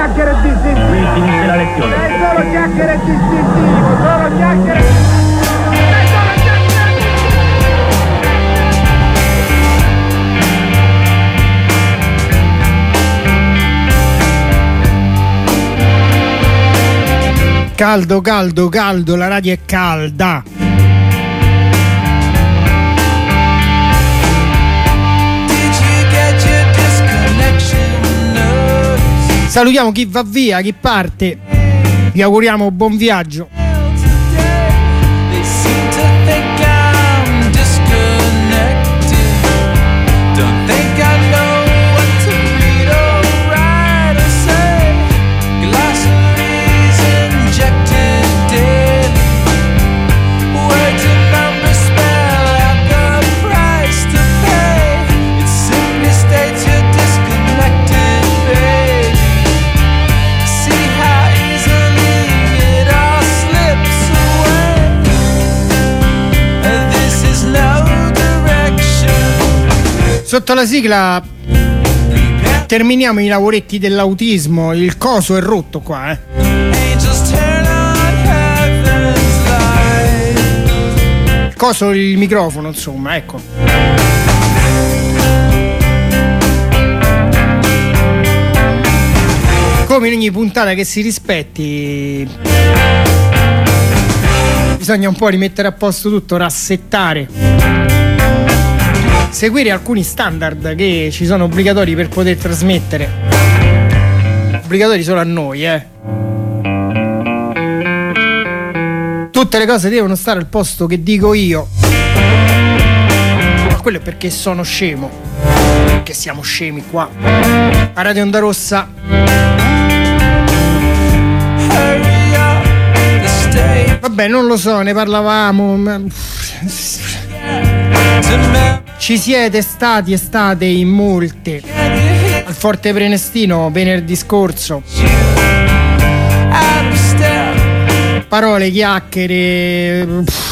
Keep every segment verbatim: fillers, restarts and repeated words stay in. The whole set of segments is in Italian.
chiacchiere distintivo. Qui finisce la lezione. Sei solo chiacchiere distintivo, solo chiacchiere. Caldo, caldo, caldo, la radio è calda. Salutiamo chi va via, chi parte. Vi auguriamo buon viaggio. Sotto la sigla terminiamo i lavoretti dell'autismo. Il coso è rotto qua, eh. Il coso, il microfono, insomma, ecco. Come in ogni puntata che si rispetti, bisogna un po' rimettere a posto tutto, rassettare, seguire alcuni standard che ci sono obbligatori per poter trasmettere. Obbligatori solo a noi, eh. Tutte le cose devono stare al posto che dico io. Ma quello è perché sono scemo. Perché siamo scemi qua a Radio Onda Rossa. Vabbè, non lo so, ne parlavamo. Ma... ci siete stati e state in molte al Forte Prenestino venerdì scorso. Parole, chiacchiere,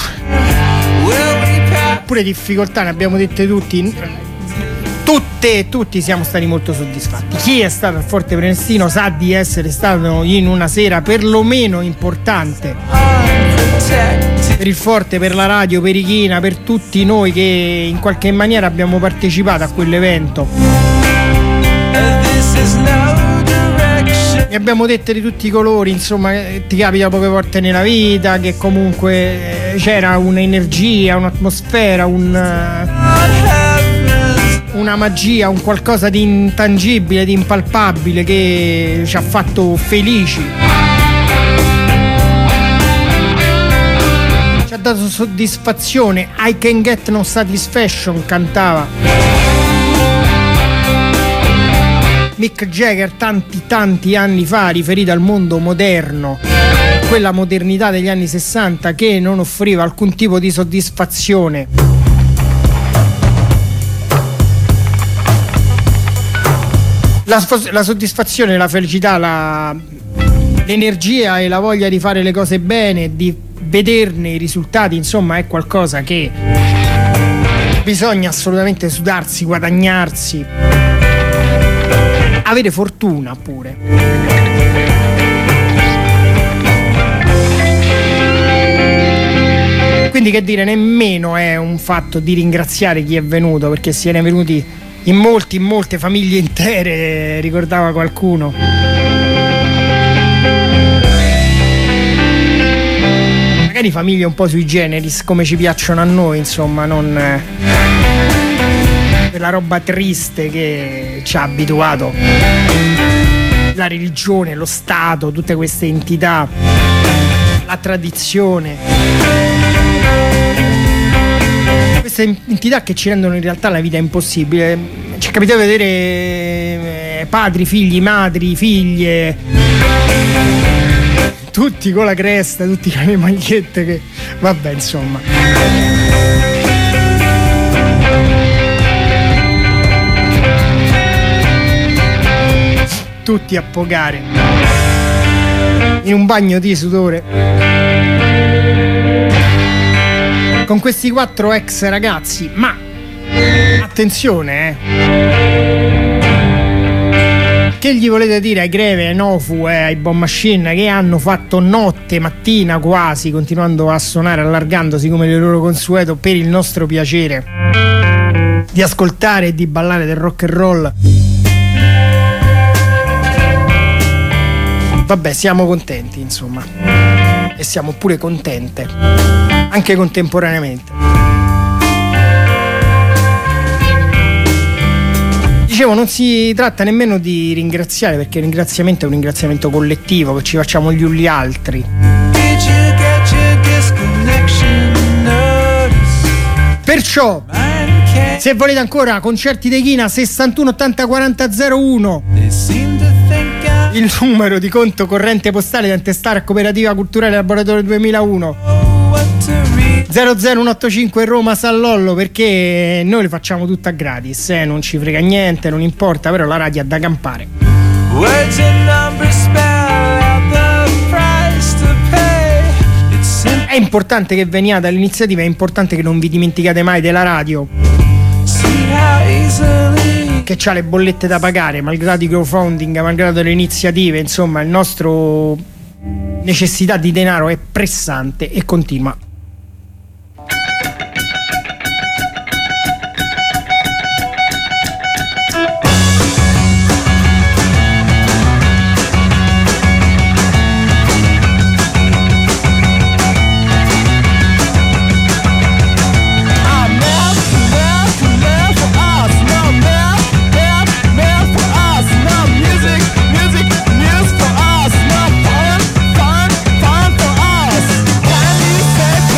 pure difficoltà ne abbiamo dette tutti. Tutte, tutti siamo stati molto soddisfatti. Chi è stato al Forte Prenestino sa di essere stato in una sera perlomeno importante per il Forte, per la radio, per Ichina, per tutti noi che in qualche maniera abbiamo partecipato a quell'evento. Ne abbiamo dette di tutti i colori, insomma, ti capita poche volte nella vita che comunque c'era un'energia, un'atmosfera, un, una magia, un qualcosa di intangibile, di impalpabile che ci ha fatto felici. Ci ha dato soddisfazione. I can get no satisfaction, cantava Mick Jagger tanti tanti anni fa, riferito al mondo moderno, quella modernità degli anni sessanta che non offriva alcun tipo di soddisfazione. La, la soddisfazione, la felicità, la, l'energia e la voglia di fare le cose bene, di vederne i risultati, insomma, è qualcosa che bisogna assolutamente sudarsi, guadagnarsi, avere fortuna pure. Quindi, che dire, nemmeno è un fatto di ringraziare chi è venuto, perché se ne è venuti in molti, in molte famiglie intere, ricordava qualcuno. Magari famiglie un po' sui generis, come ci piacciono a noi, insomma, non quella roba triste che ci ha abituato la religione, lo Stato, tutte queste entità, la tradizione, queste entità che ci rendono in realtà la vita impossibile. Ci è capitato di vedere padri, figli, madri, figlie, tutti con la cresta, tutti con le magliette, che vabbè, insomma. Tutti a pogare in un bagno di sudore con questi quattro ex ragazzi. Ma attenzione, eh, Che gli volete dire ai Greve, ai Nofu e ai Bomb Machine, che hanno fatto notte, mattina quasi, continuando a suonare, allargandosi come il loro consueto per il nostro piacere di ascoltare e di ballare del rock and roll? Vabbè, siamo contenti, insomma, e siamo pure contente anche contemporaneamente. Dicevo, non si tratta nemmeno di ringraziare, perché il ringraziamento è un ringraziamento collettivo che ci facciamo gli uni gli altri. Perciò, se volete ancora concerti dei China, sessantuno ottanta quaranta zero uno, il numero di conto corrente postale di Antestar Cooperativa Culturale Laboratorio duemilauno, zero zero uno otto cinque Roma San Lollo, perché noi le facciamo tutta gratis, eh? Non ci frega niente, non importa, però la radio ha da campare. È importante che veniate all'iniziativa, è importante che non vi dimenticate mai della radio, che c'ha le bollette da pagare, malgrado i crowdfunding, malgrado le iniziative, insomma il nostro necessità di denaro è pressante e continua. Fun, fun for us. Can you say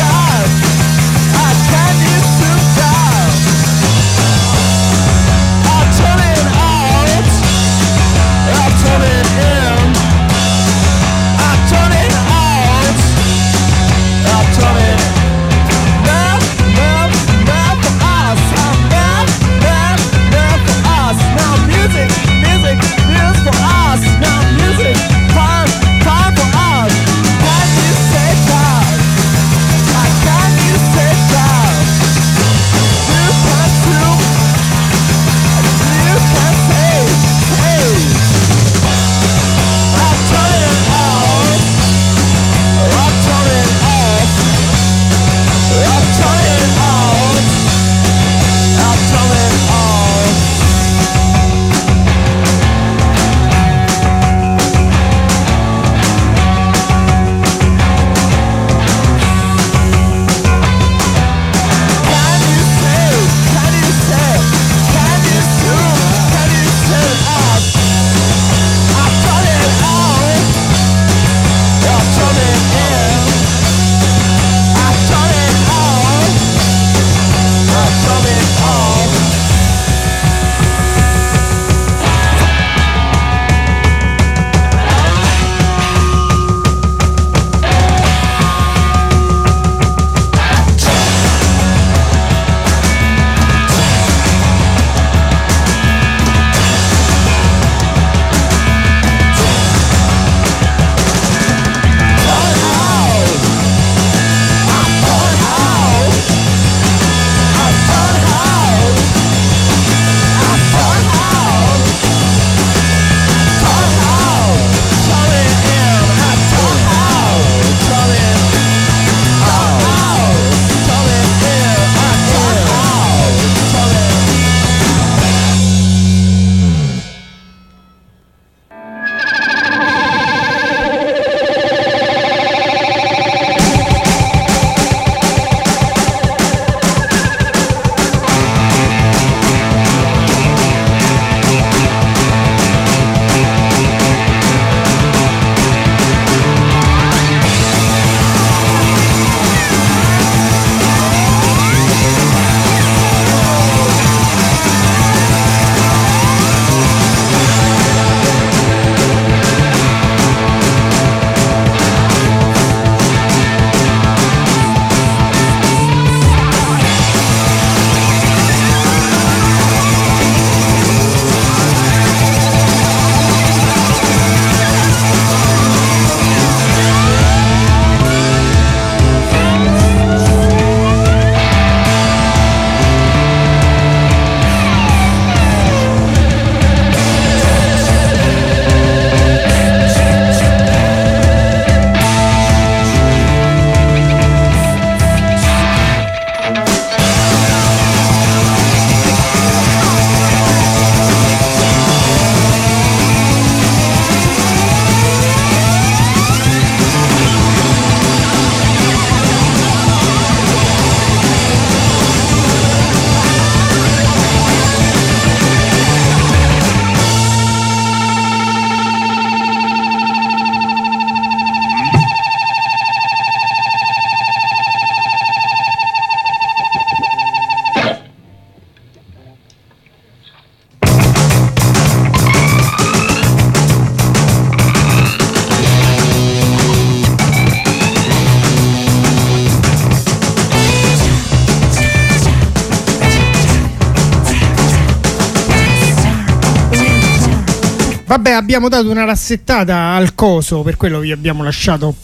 Vabbè, abbiamo dato una rassettata al coso, per quello vi abbiamo lasciato.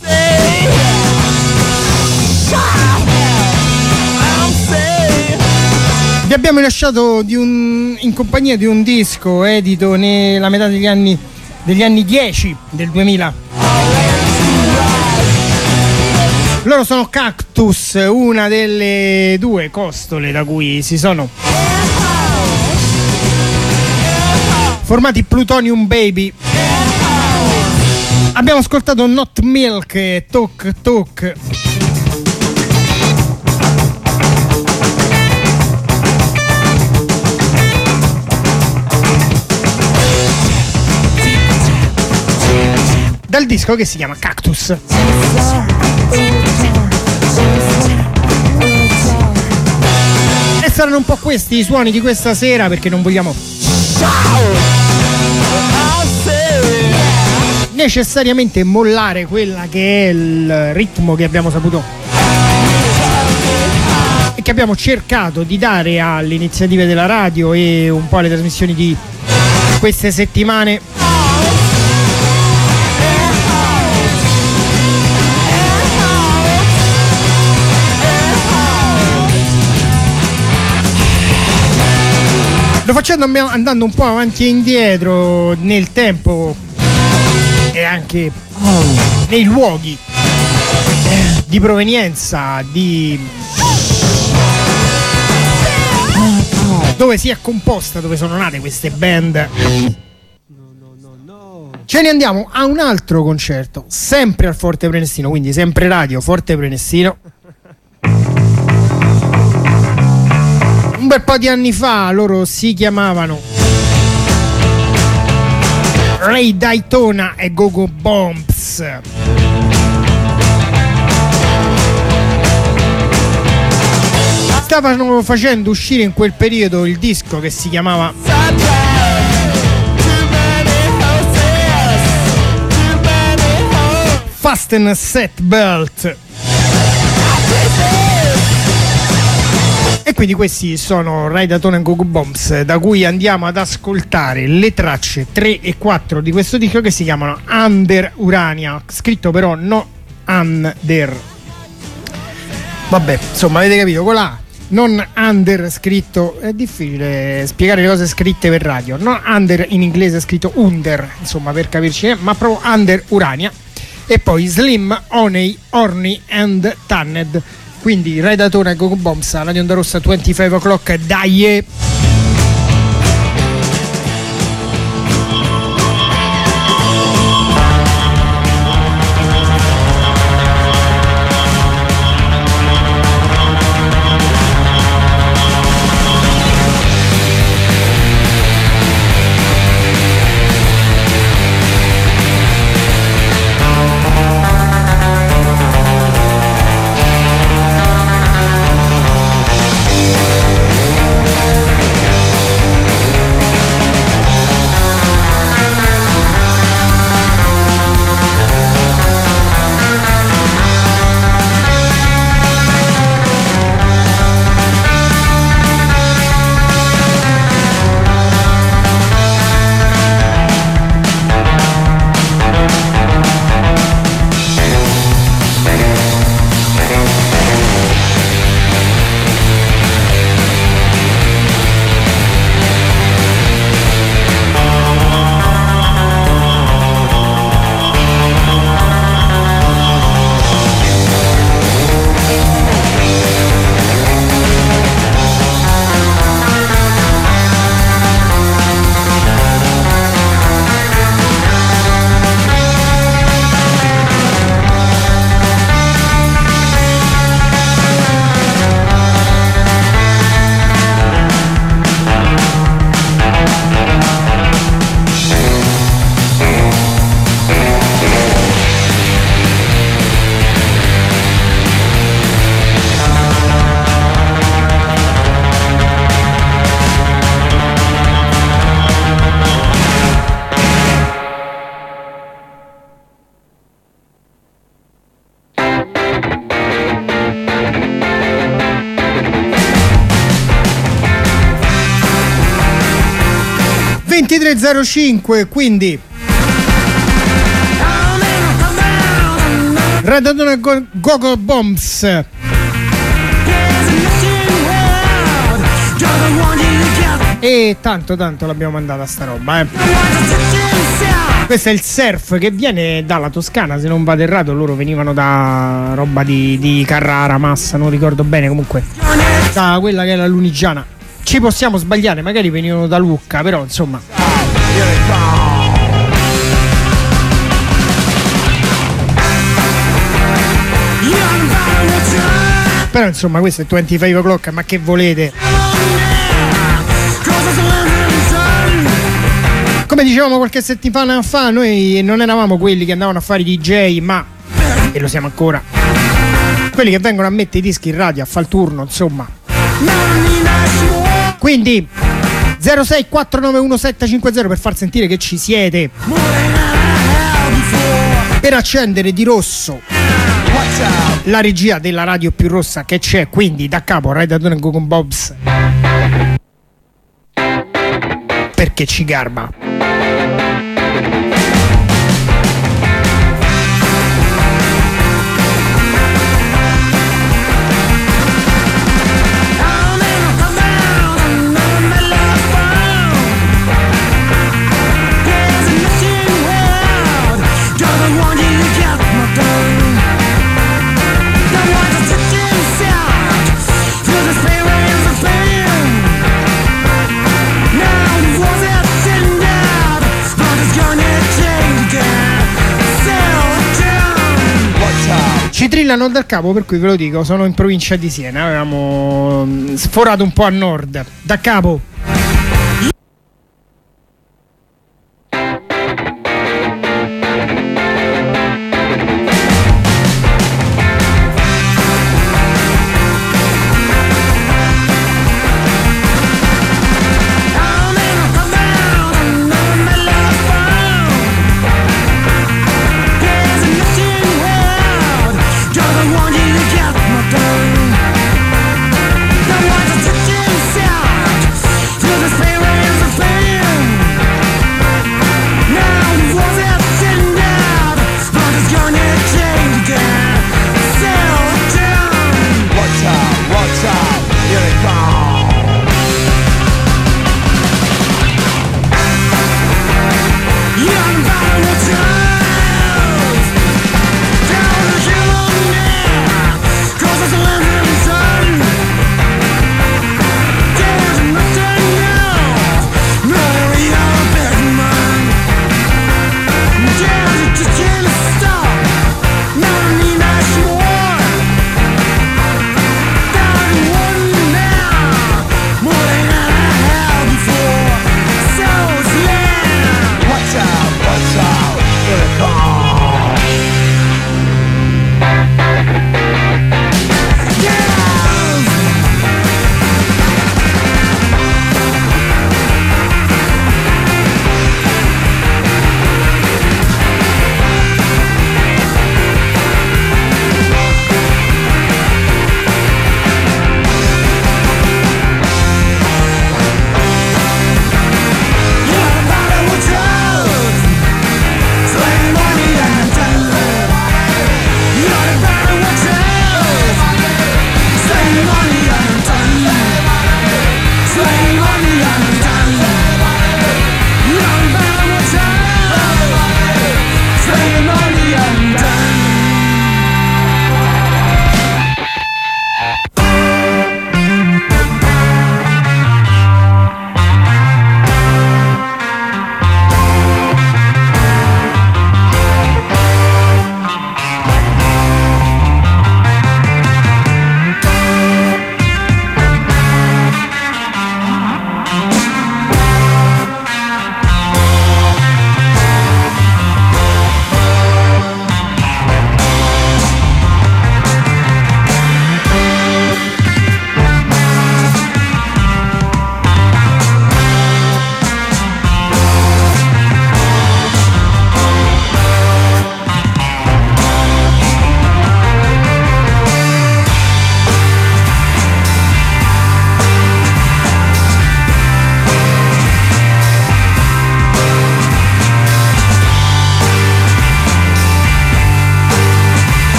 Vi abbiamo lasciato di un, in compagnia di un disco edito nella metà degli anni degli anni dieci del duemila. Loro sono Cactus, una delle due costole da cui si sono formati Plutonium Baby. Abbiamo ascoltato Not Milk e Talk Talk. Dal disco che si chiama Cactus. E saranno un po' questi i suoni di questa sera, perché non vogliamo necessariamente mollare quella che è il ritmo che abbiamo saputo e che abbiamo cercato di dare alle iniziative della radio e un po' alle trasmissioni di queste settimane. Lo facendo andando un po' avanti e indietro nel tempo e anche nei luoghi di provenienza, di dove si è composta, dove sono nate queste band. Ce ne andiamo a un altro concerto, sempre al Forte Prenestino, quindi sempre radio Forte Prenestino. Un bel po' di anni fa loro si chiamavano Ray Daytona e Go-Go Bombs. Stavano facendo uscire in quel periodo il disco che si chiamava Fasten Set Belt. E quindi questi sono Ray Daytona e Go-Go Bombs, da cui andiamo ad ascoltare le tracce tre e quattro di questo disco che si chiamano Under Urania, scritto però no Under. Vabbè, insomma, avete capito, con la non Under scritto, è difficile spiegare le cose scritte per radio, non Under in inglese è scritto Under, insomma, per capirci, ma proprio Under Urania. E poi Slim, Honey, Horny and Tanned. Quindi Ray Daytona e Go-Go Bombs alla Radio Onda Rossa venticinque o'clock, dai! ventitré zero cinque, quindi Red Hot Go- Go-Go Bombs. E tanto tanto l'abbiamo mandata sta roba, eh. Questo è il surf che viene dalla Toscana, se non vado errato. Loro venivano da roba di, di Carrara, Massa, non ricordo bene, comunque da quella che è la Lunigiana. Ci possiamo sbagliare, magari venivano da Lucca, però insomma. Però insomma questo è venticinque o'clock, ma che volete? Come dicevamo qualche settimana fa, noi non eravamo quelli che andavano a fare i D J, ma, e lo siamo ancora, quelli che vengono a mettere i dischi in radio, a fare il turno, insomma. Quindi zero sei quattro nove uno sette cinque zero per far sentire che ci siete, per accendere di rosso la regia della radio più rossa che c'è, quindi da capo Red Hot Go-Go Bobs, perché ci garba. Ci trillano dal capo, per cui ve lo dico, sono in provincia di Siena, avevamo sforato un po' a nord. Da capo. Don't want to sit inside.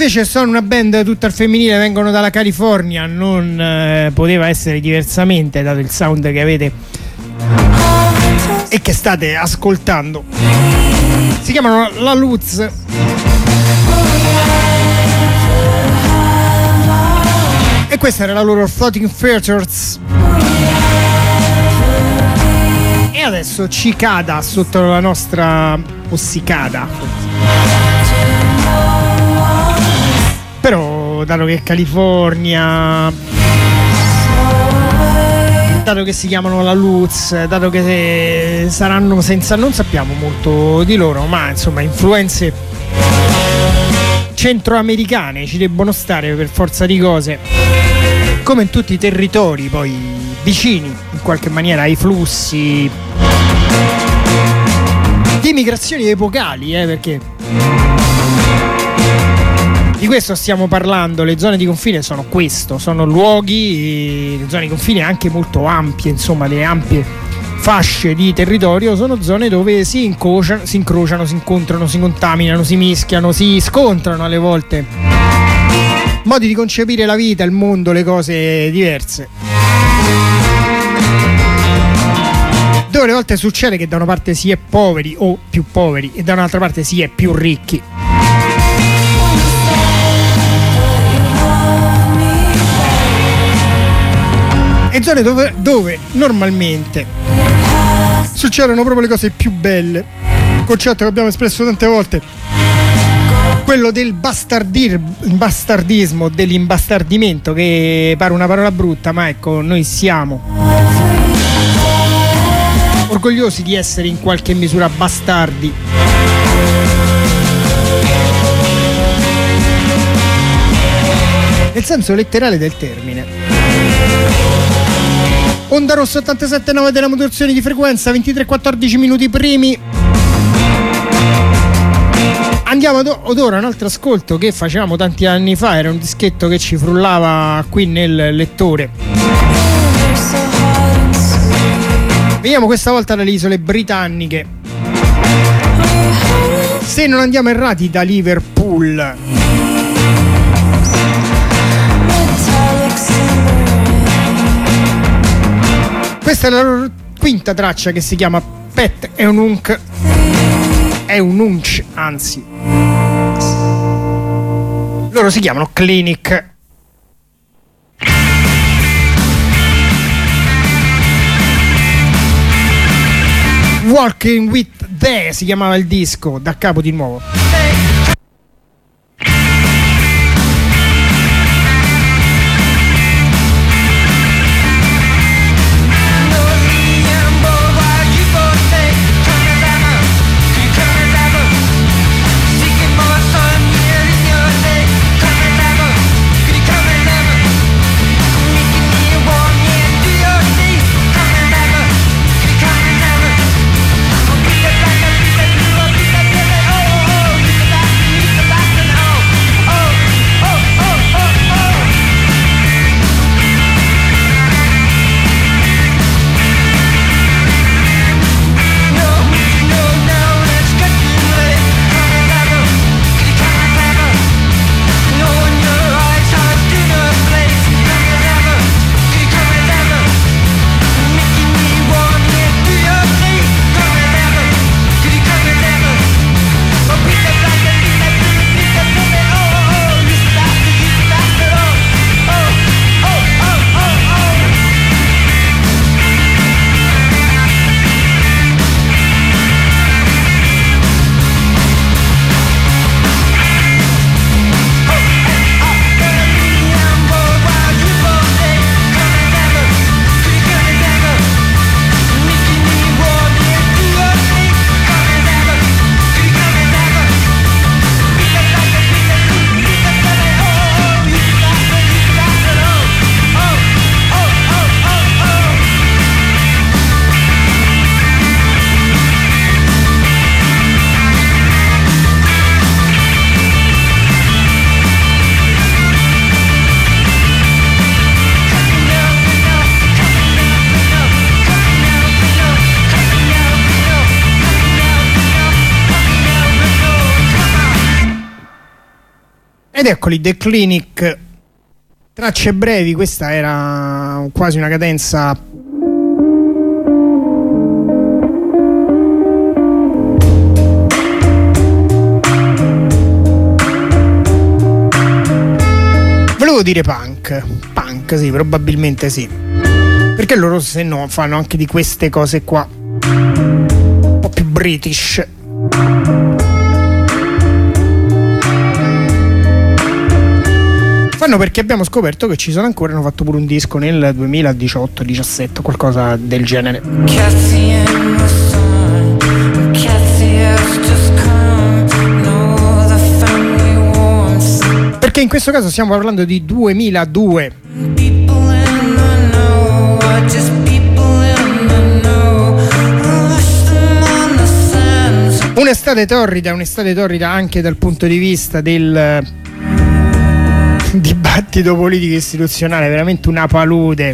invece sono una band tutta al femminile, vengono dalla California, non eh, poteva essere diversamente dato il sound che avete e che state ascoltando. Si chiamano La Luz. E questa era la loro Floating Features. E adesso Cicada sotto la nostra o Cicada. Però dato che è California, dato che si chiamano La Luz, dato che saranno senza, non sappiamo molto di loro, ma insomma influenze centroamericane ci debbono stare per forza di cose, come in tutti i territori poi vicini in qualche maniera ai flussi di migrazioni epocali, eh, perché di questo stiamo parlando. Le zone di confine sono questo, sono luoghi, le zone di confine anche molto ampie, insomma le ampie fasce di territorio sono zone dove si incrociano, si incrociano, si incontrano, si contaminano, si mischiano, si scontrano alle volte modi di concepire la vita, il mondo, le cose diverse, dove alle volte succede che da una parte si è poveri o più poveri e da un'altra parte si è più ricchi. E zone dove, dove normalmente succedono proprio le cose più belle. Un concetto che abbiamo espresso tante volte, quello del bastardir, bastardismo, dell'imbastardimento, che pare una parola brutta, ma ecco, noi siamo orgogliosi di essere in qualche misura bastardi. Nel senso letterale del termine. Onda Rossa ottantasette nove della modulazione di frequenza, ventitré quattordici minuti primi. Andiamo ad, ad ora un altro ascolto che facevamo tanti anni fa, era un dischetto che ci frullava qui nel lettore. Veniamo questa volta dalle isole britanniche, se non andiamo errati da Liverpool. Questa è la loro quinta traccia che si chiama Pet Eununc. Eununc, anzi. Loro si chiamano Clinic. Walking with the si chiamava il disco, da capo di nuovo. Oh, Ed eccoli, The Clinic, tracce brevi, questa era quasi una cadenza volevo dire punk, punk sì, probabilmente sì, perché loro se no fanno anche di queste cose qua un po' più british. Fanno perché abbiamo scoperto che ci sono ancora, hanno fatto pure un disco nel duemiladiciotto diciassette, qualcosa del genere. Perché in questo caso stiamo parlando di duemiladue. Un'estate torrida, un'estate torrida anche dal punto di vista del dibattito politico istituzionale, veramente una palude.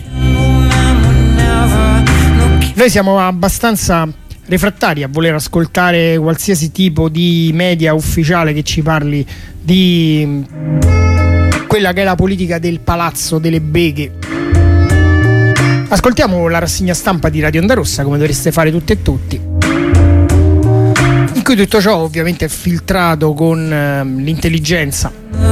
Noi siamo abbastanza refrattari a voler ascoltare qualsiasi tipo di media ufficiale che ci parli di quella che è la politica del palazzo delle beghe. Ascoltiamo la rassegna stampa di Radio Onda Rossa, come dovreste fare tutte e tutti, in cui tutto ciò ovviamente è filtrato con eh, l'intelligenza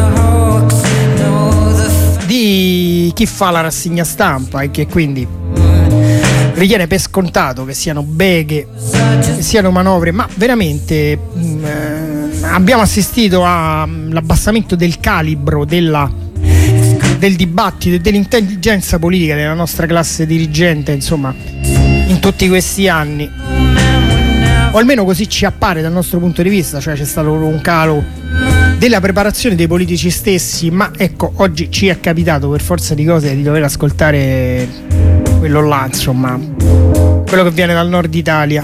di chi fa la rassegna stampa e che quindi ritiene per scontato che siano beghe, che siano manovre, ma veramente mh, abbiamo assistito all'abbassamento del calibro della, del dibattito e dell'intelligenza politica della nostra classe dirigente, insomma, in tutti questi anni, o almeno così ci appare dal nostro punto di vista, cioè c'è stato un calo della preparazione dei politici stessi, ma ecco, oggi ci è capitato per forza di cose di dover ascoltare quello là, insomma, quello che viene dal nord Italia.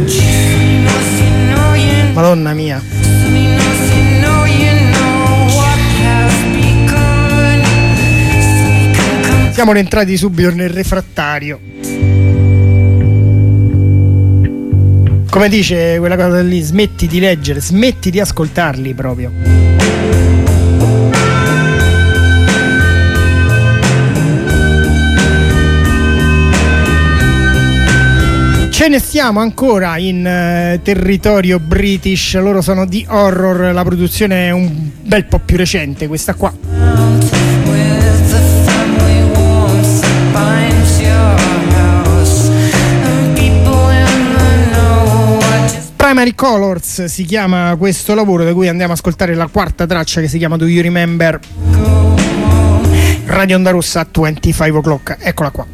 Madonna mia. Siamo entrati subito nel refrattario. Come dice quella cosa lì, smetti di leggere, smetti di ascoltarli proprio. Ce ne stiamo ancora in uh, territorio british, loro sono The Horror, la produzione è un bel po' più recente, questa qua. Primary Colors si chiama questo lavoro, da cui andiamo a ascoltare la quarta traccia, che si chiama Do You Remember. Radio Onda Rossa a venticinque o'clock, eccola qua.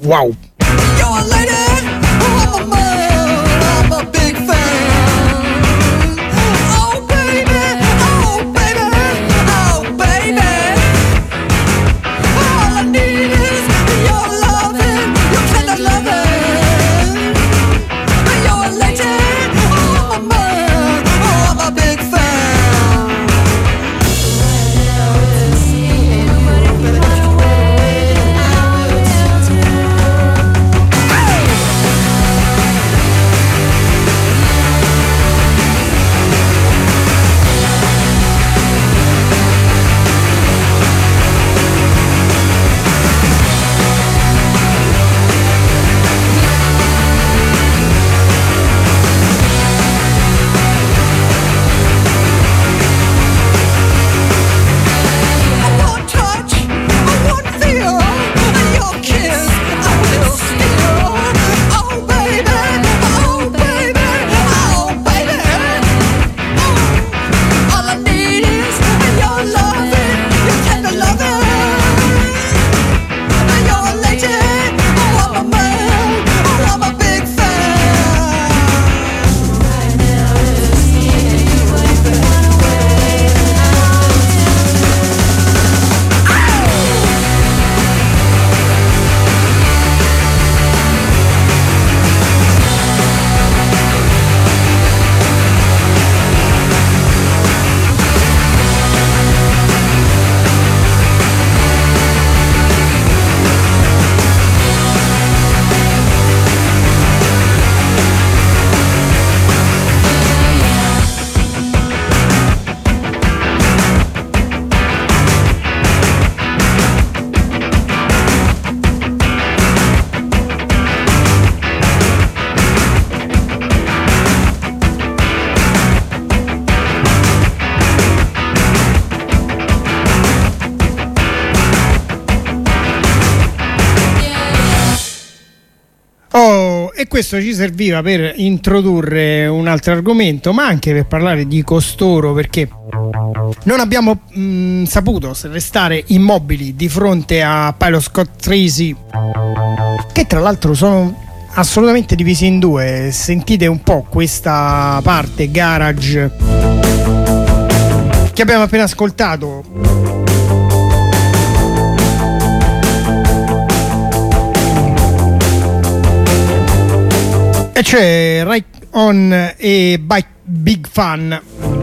Wow. E questo ci serviva per introdurre un altro argomento, ma anche per parlare di costoro, perché non abbiamo mh, saputo restare immobili di fronte a Pilot Scott Tracy, che tra l'altro sono assolutamente divisi in due. Sentite un po' questa parte garage che abbiamo appena ascoltato. E c'è Right On e Big Fan.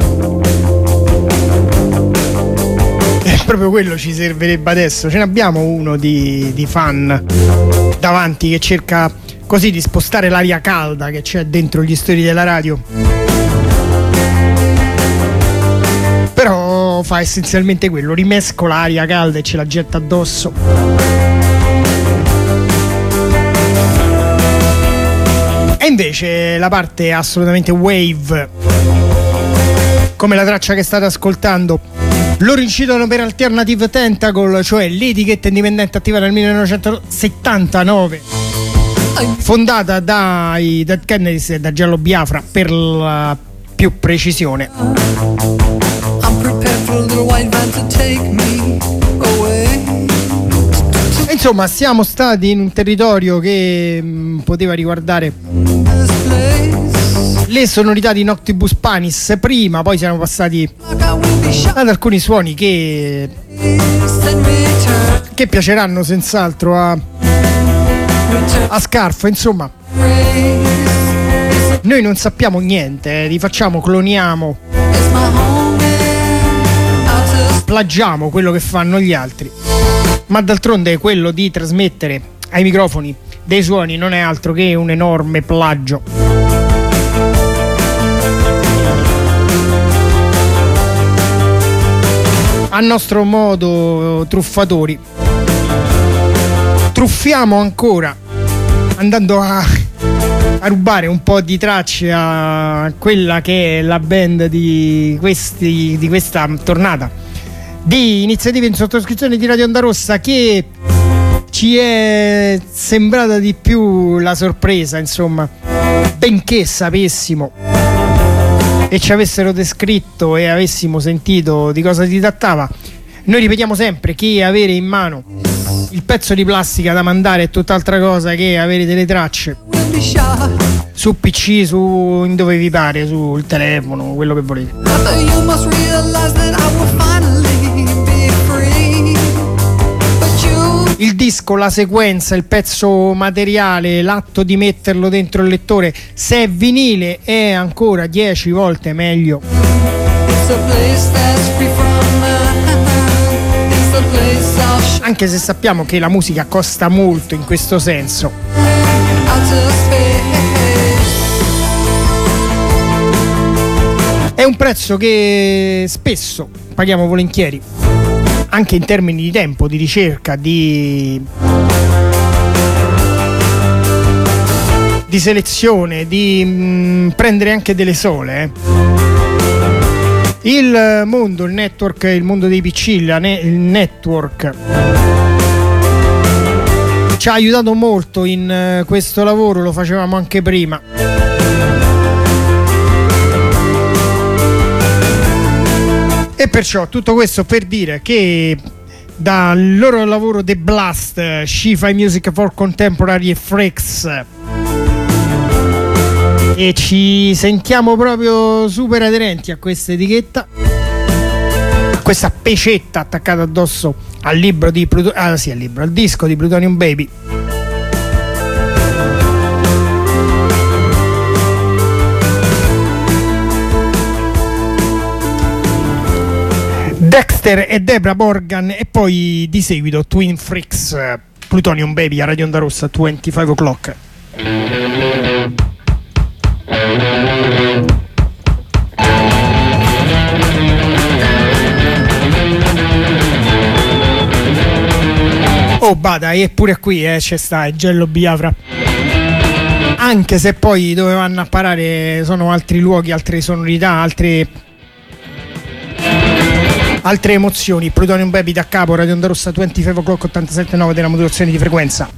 E proprio quello ci servirebbe adesso. Ce ne abbiamo uno di, di fan davanti che cerca così di spostare l'aria calda che c'è dentro gli studi della radio. Però fa essenzialmente quello, rimescola l'aria calda e ce la getta addosso. E invece la parte assolutamente wave, come la traccia che state ascoltando, loro incidono per Alternative Tentacle, cioè l'etichetta indipendente attiva nel millenovecentosettantanove, fondata dai Dead Kennedys e da Giallo Biafra per la più precisione. Insomma, siamo stati in un territorio che mh, poteva riguardare le sonorità di Noctibus Panis prima, poi siamo passati ad alcuni suoni che che piaceranno senz'altro a, a Scarf. Insomma, noi non sappiamo niente, eh, rifacciamo, cloniamo, plagiamo quello che fanno gli altri. Ma d'altronde quello di trasmettere ai microfoni dei suoni non è altro che un enorme plagio. A nostro modo truffatori truffiamo ancora, andando a, a rubare un po' di tracce a quella che è la band di, questi, di questa tornata di iniziative in sottoscrizione di Radio Onda Rossa, che ci è sembrata di più la sorpresa, insomma, benché sapessimo e ci avessero descritto e avessimo sentito di cosa si trattava. Noi ripetiamo sempre che avere in mano il pezzo di plastica da mandare è tutt'altra cosa che avere delle tracce su P C, su in dove vi pare, sul telefono, quello che volete. Il disco, la sequenza, il pezzo materiale, l'atto di metterlo dentro il lettore, se è vinile è ancora dieci volte meglio. Anche se sappiamo che la musica costa molto in questo senso. È un prezzo che spesso paghiamo volentieri, anche in termini di tempo, di ricerca, di, di selezione, di mh, prendere anche delle sole. Eh. Il mondo, il network, il mondo dei P C, la ne- il network ci ha aiutato molto in uh, questo lavoro, lo facevamo anche prima. E perciò tutto questo per dire che dal loro lavoro The Blast, Sci-Fi Music for Contemporary e Freaks, e ci sentiamo proprio super aderenti a questa etichetta, a questa pecetta attaccata addosso al libro di Pluto- ah sì, al libro, al disco di Plutonium Baby. Dexter e Debra Morgan, e poi di seguito Twin Freaks, Plutonium Baby a Radio Onda Rossa, venticinque o'clock. Oh bada, e pure qui eh, c'è sta il Gello Biafra, anche se poi dove vanno a parare sono altri luoghi, altre sonorità, altre altre emozioni. Plutonium Baby da capo, Radio Onda Rossa, venticinque o'clock, ottantasette virgola nove della modulazione di frequenza.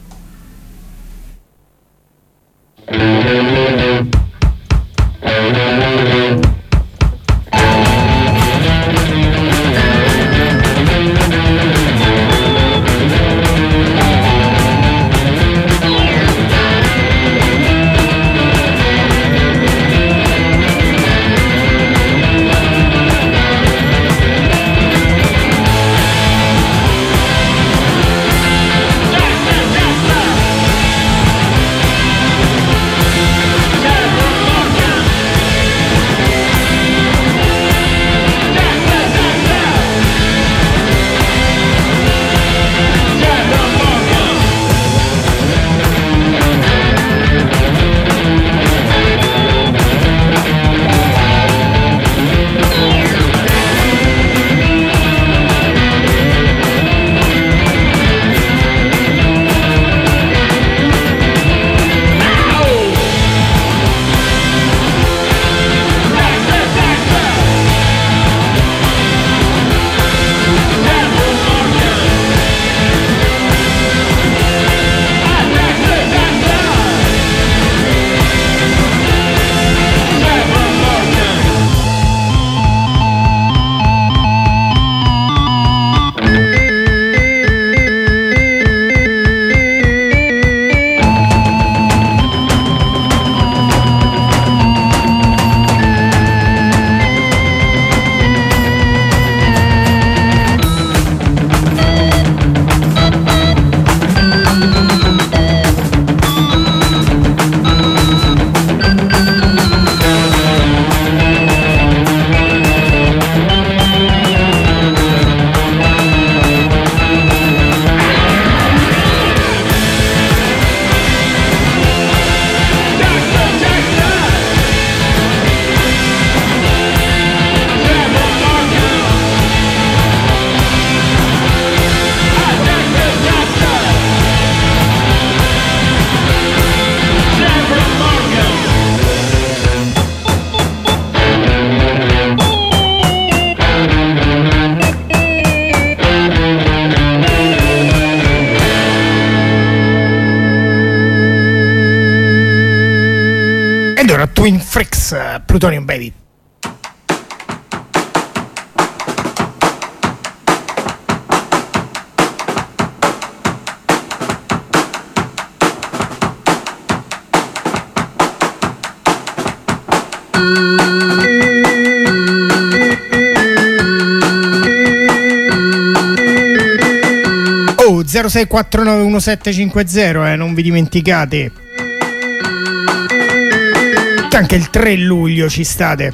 Twin Freaks, Plutonium Baby. zero sei quattro nove uno sette cinque zero, eh, non vi dimenticate. Anche il tre luglio ci state.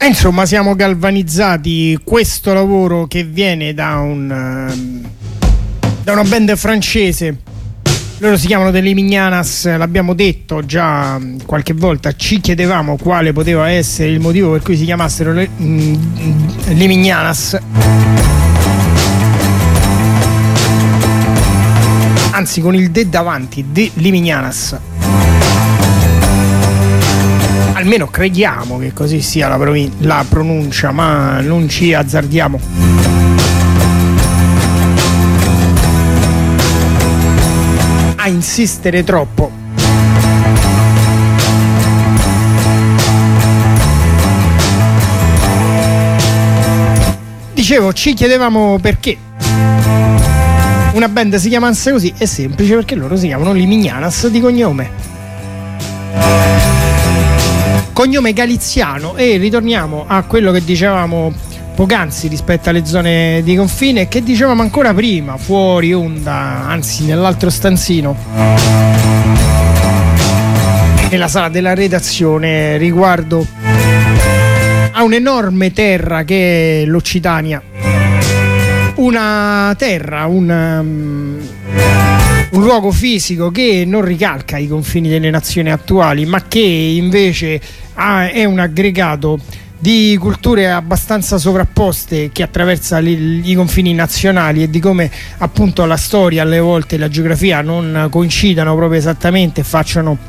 Insomma, siamo galvanizzati. Questo lavoro che viene da un da una band francese, loro si chiamano The Limignanas, l'abbiamo detto già qualche volta, ci chiedevamo quale poteva essere il motivo per cui si chiamassero le mm, Limignanas, anzi con il de davanti, The Limignanas. Almeno crediamo che così sia la, provin- la pronuncia, ma non ci azzardiamo. A insistere troppo. Dicevo, ci chiedevamo perché una band si chiamasse così. È semplice, perché loro si chiamano Limignanas di cognome. Cognome galiziano. E ritorniamo a quello che dicevamo poc'anzi rispetto alle zone di confine, che dicevamo ancora prima, fuori onda, anzi nell'altro stanzino, nella sala della redazione, riguardo a un'enorme terra che è l'Occitania. Una terra, un, um, un luogo fisico che non ricalca i confini delle nazioni attuali, ma che invece ha, è un aggregato di culture abbastanza sovrapposte che attraversa li, i confini nazionali, e di come appunto la storia alle volte e la geografia non coincidano proprio esattamente, facciano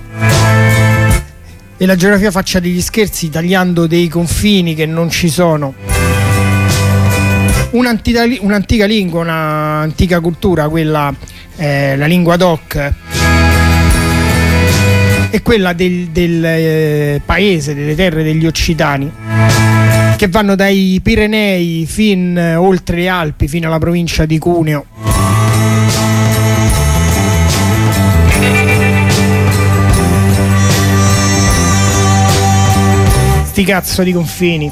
e la geografia faccia degli scherzi tagliando dei confini che non ci sono. Un'antica, un'antica lingua, un'antica cultura, quella eh, la lingua doc, è quella del, del eh, paese, delle terre degli occitani, che vanno dai Pirenei fin eh, oltre le Alpi, fino alla provincia di Cuneo. Sti cazzo di confini.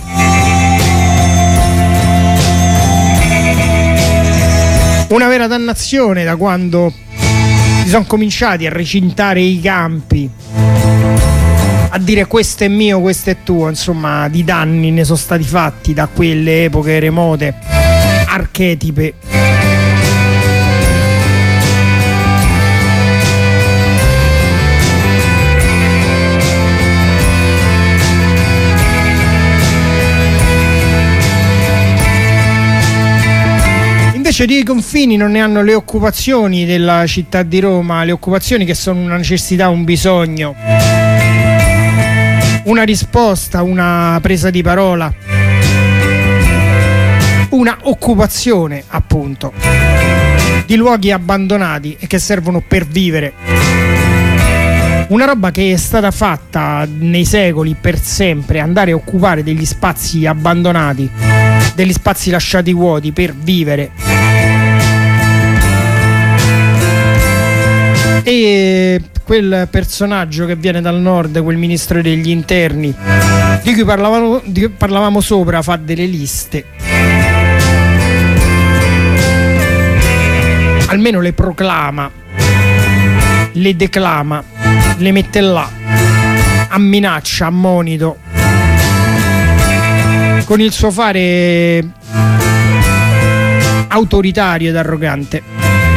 Una vera dannazione da quando si sono cominciati a recintare i campi, a dire questo è mio, questo è tuo. Insomma, di danni ne sono stati fatti da quelle epoche remote, archetipe. Invece di confini non ne hanno le occupazioni della città di Roma, le occupazioni che sono una necessità, un bisogno, una risposta, una presa di parola, una occupazione appunto di luoghi abbandonati e che servono per vivere. Una roba che è stata fatta nei secoli per sempre, andare a occupare degli spazi abbandonati, degli spazi lasciati vuoti per vivere. E quel personaggio che viene dal nord, quel ministro degli interni di cui parlavamo, di cui parlavamo sopra, fa delle liste, almeno le proclama, le declama, le mette là, a minaccia, a monito, con il suo fare autoritario ed arrogante.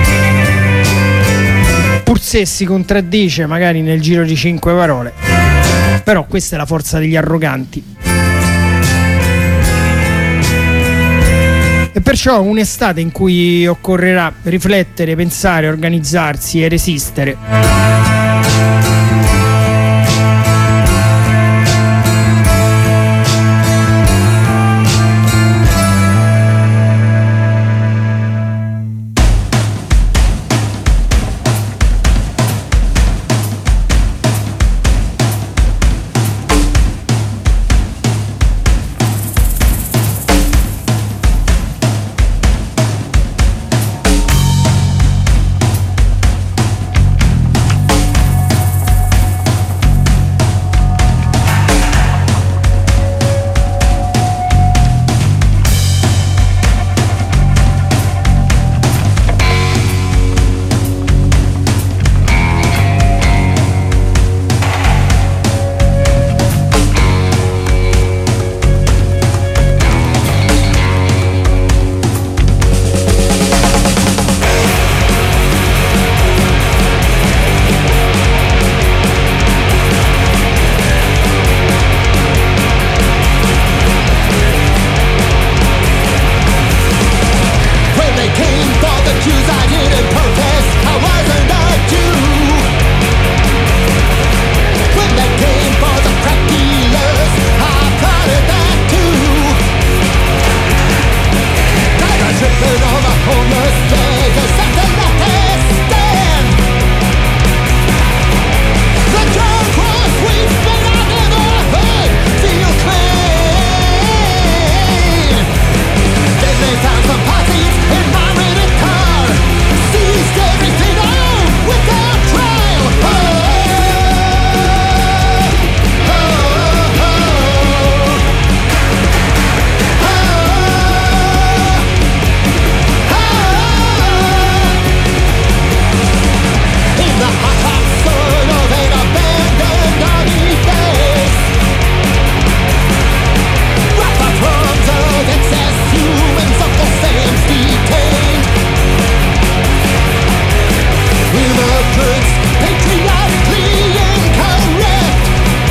Pur se si contraddice magari nel giro di cinque parole, però questa è la forza degli arroganti. E perciò un'estate in cui occorrerà riflettere, pensare, organizzarsi e resistere. Jews, I didn't protest, I wasn't a Jew. When they came for the crack dealers, I plotted that too. I got tripping on the homeless beggars at the last stand. The John Cross we've been I never heard feel clean. Then they found some parties in my rented car, seized everything I owned without trial. Oh, oh, oh, oh, oh. In the hot, hot sun of an abandoned army base, wrapped up drums of excess humans, Uncle Sam's detained. Immigrants, patriotically incorrect,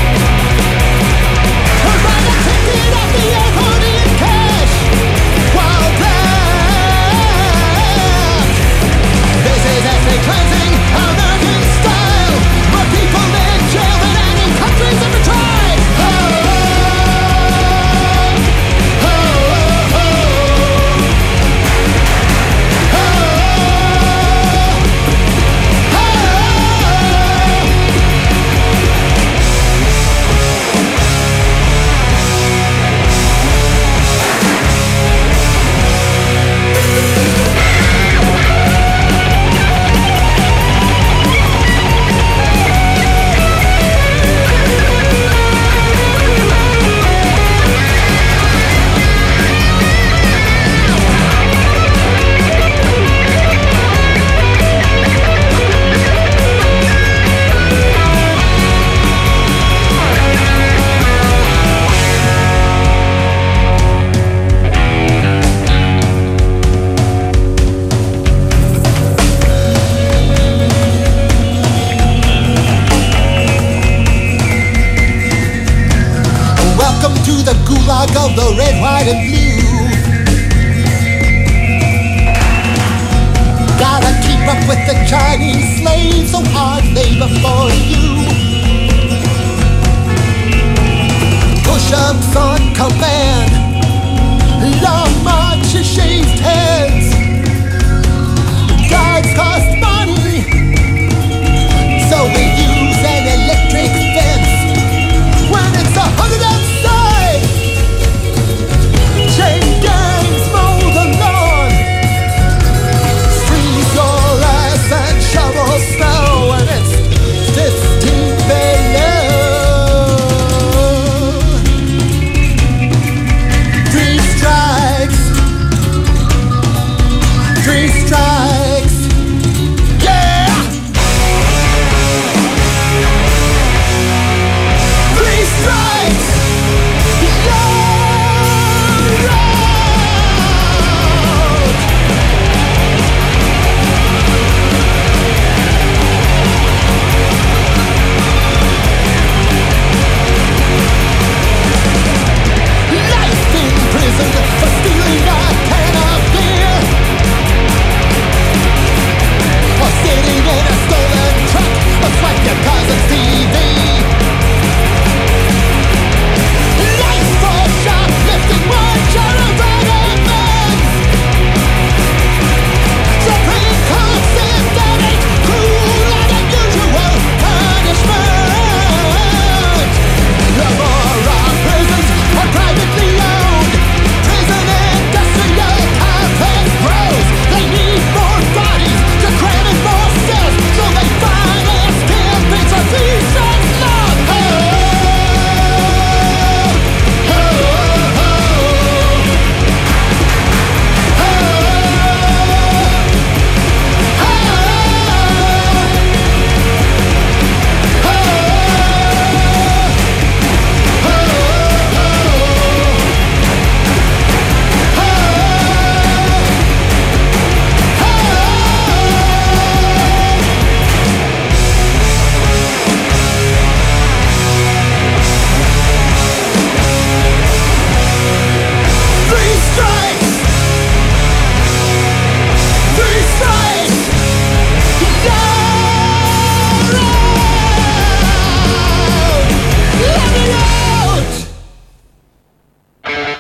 heard by the ticket of the airport in cash, while black. This is ethnic cleansing, American style, but people in jail and in countries every tribe. Oh, oh, oh, oh, oh, oh. Welcome to the gulag of the red, white, and blue. Gotta keep up with the Chinese slaves, so hard labor for you. Push-ups on command, long marches, shaved heads. Guards cost money, so we use an electric fence. When it's a hundred outside, chain gangs mow the lawn, freeze your ass and shovel snow when it's fifteen below. Three strikes, three strikes, yeah! Three strikes, yeah! Life in prison for stealing a can of beer.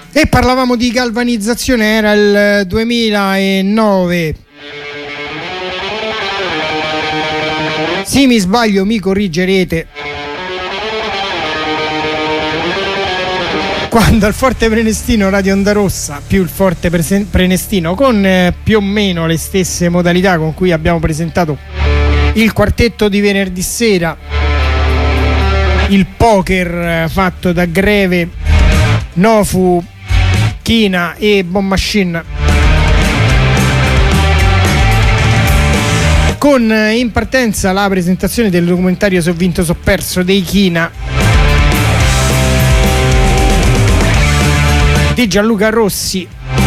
E parlavamo di galvanizzazione, era il duemilanove. Se mi sbaglio mi corrigerete. Quando al Forte Prenestino Radio Onda Rossa più il Forte Prenestino, con eh, più o meno le stesse modalità con cui abbiamo presentato il quartetto di venerdì sera, il poker eh, fatto da Greve, Nofu, Kina e Bomb Machine, con eh, in partenza la presentazione del documentario So vinto so perso dei Kina di Gianluca Rossi.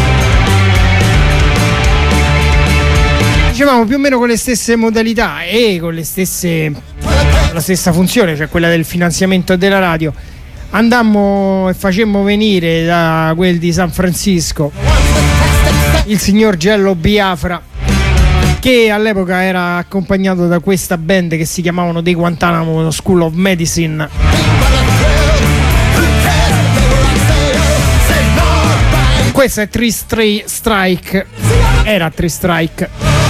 Dicevamo più o meno con le stesse modalità e con le stesse la stessa funzione, cioè quella del finanziamento della radio. Andammo e facemmo venire da quel di San Francisco il signor Gello Biafra, che all'epoca era accompagnato da questa band che si chiamavano The Guantanamo School of Medicine. Questa è Three Stray Strike, era Three Strike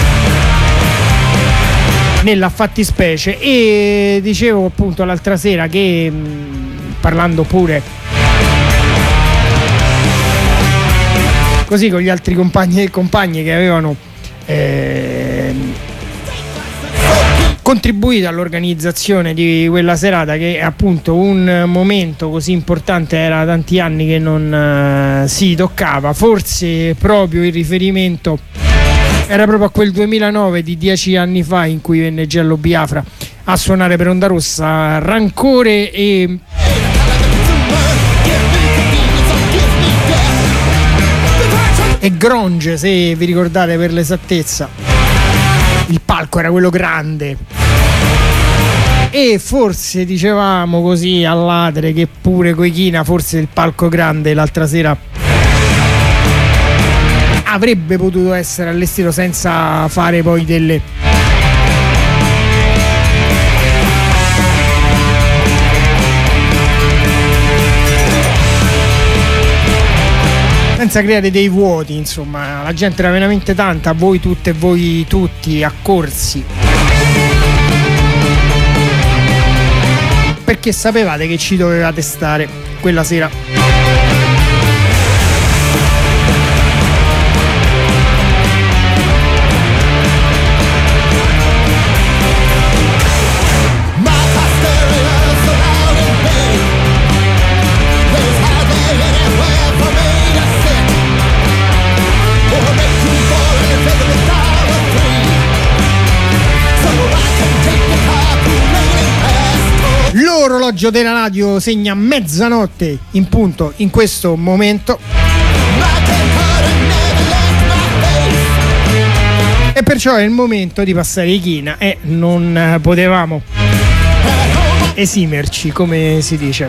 nella fattispecie. E dicevo appunto l'altra sera che mh, parlando pure così con gli altri compagni e compagne che avevano eh, contribuito all'organizzazione di quella serata, che appunto un momento così importante era tanti anni che non uh, si toccava, forse proprio il riferimento era proprio a quel duemilanove di dieci anni fa in cui venne Gello Biafra a suonare per Onda Rossa. Rancore e e grunge, se vi ricordate per l'esattezza. Il palco era quello grande e forse dicevamo così all'Adre che pure coi Kina forse il palco grande l'altra sera avrebbe potuto essere allestito senza fare poi delle senza creare dei vuoti, insomma. La gente era veramente tanta, voi tutte e voi tutti accorsi, perché sapevate che ci dovevate stare quella sera. L'orologio della radio segna mezzanotte in punto in questo momento e perciò è il momento di passare i Kina e non potevamo esimerci, come si dice.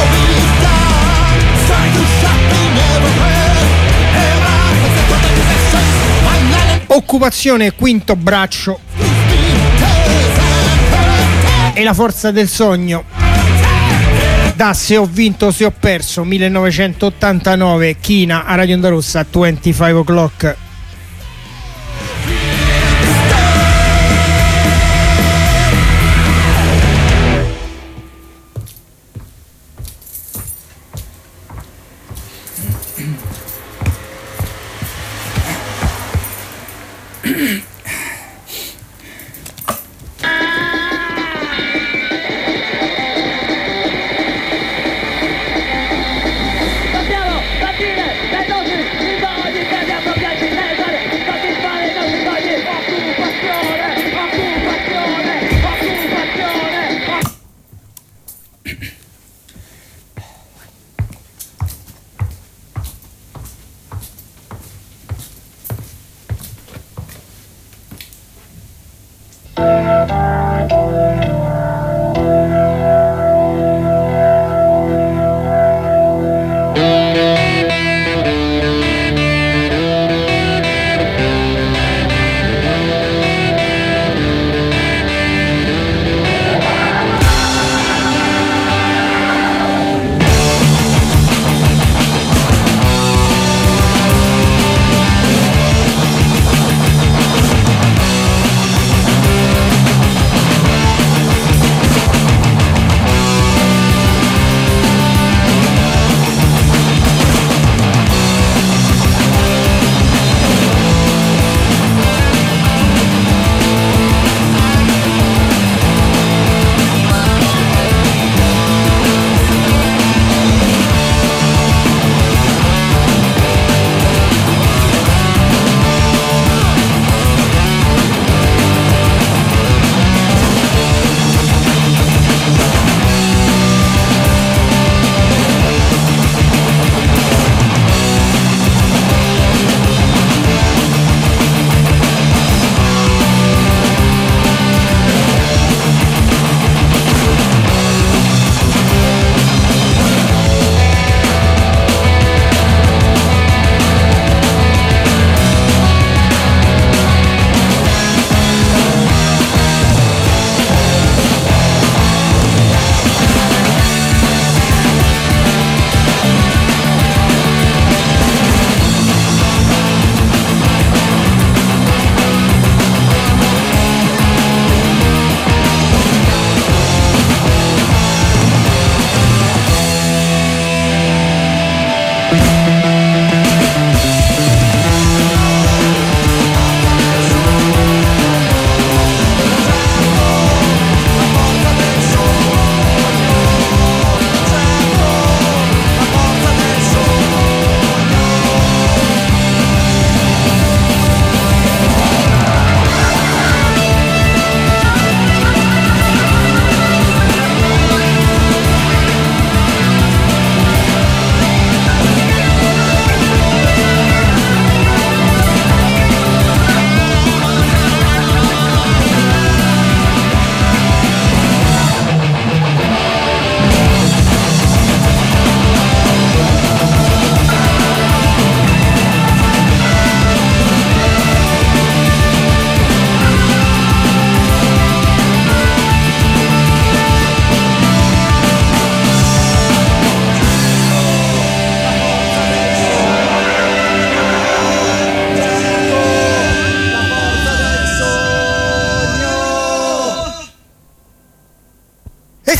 Occupazione quinto braccio e la forza del sogno da Se ho vinto se ho perso millenovecentottantanove, Kina a Radio Onda Rossa, venticinque o'clock.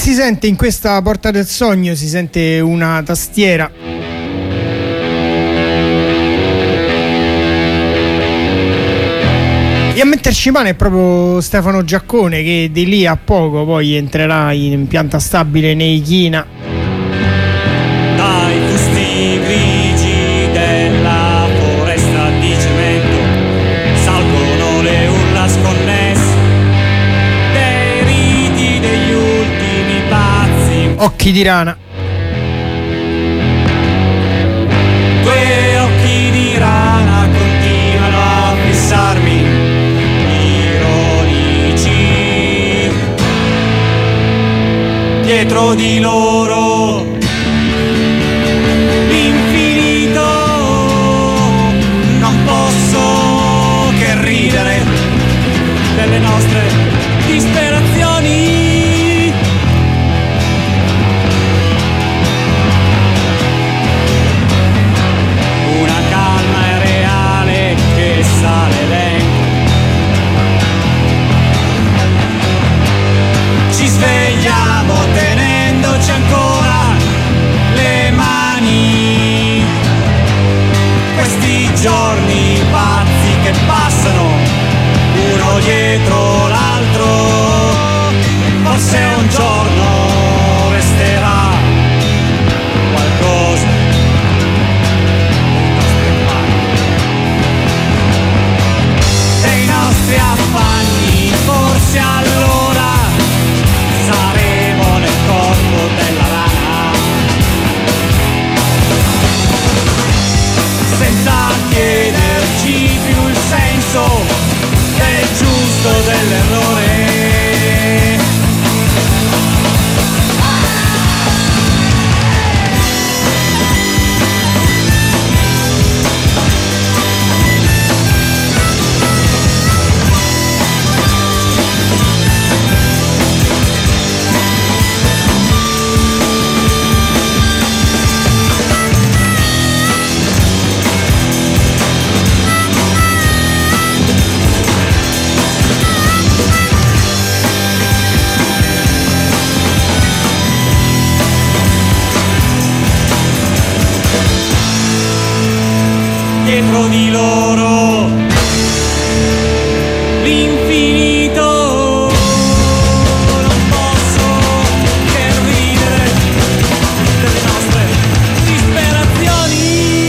si sente in questa Porta del Sogno, si sente una tastiera. E a metterci mano è proprio Stefano Giaccone, che di lì a poco poi entrerà in pianta stabile nei China. Dai fusti grigi della foresta di cemento salgono le urla sconnesse dei riti degli ultimi pazzi. Occhi di rana. Quei occhi di rana continuano a fissarmi, ironici. Dietro di loro l'infinito, non posso che ridere delle nostre disperazioni. Una calma e reale che sale dentro, ci svegliamo tenendoci ancora le mani. Questi giorni pazzi che passano uno dietro l'altro, forse un giorno resterà qualcosa dei nostri affanni, forse allora saremo nel corpo della rana, senza chiederci più il senso del giusto dell'errore. Dietro di loro l'infinito, non posso che ridere delle nostre disperazioni.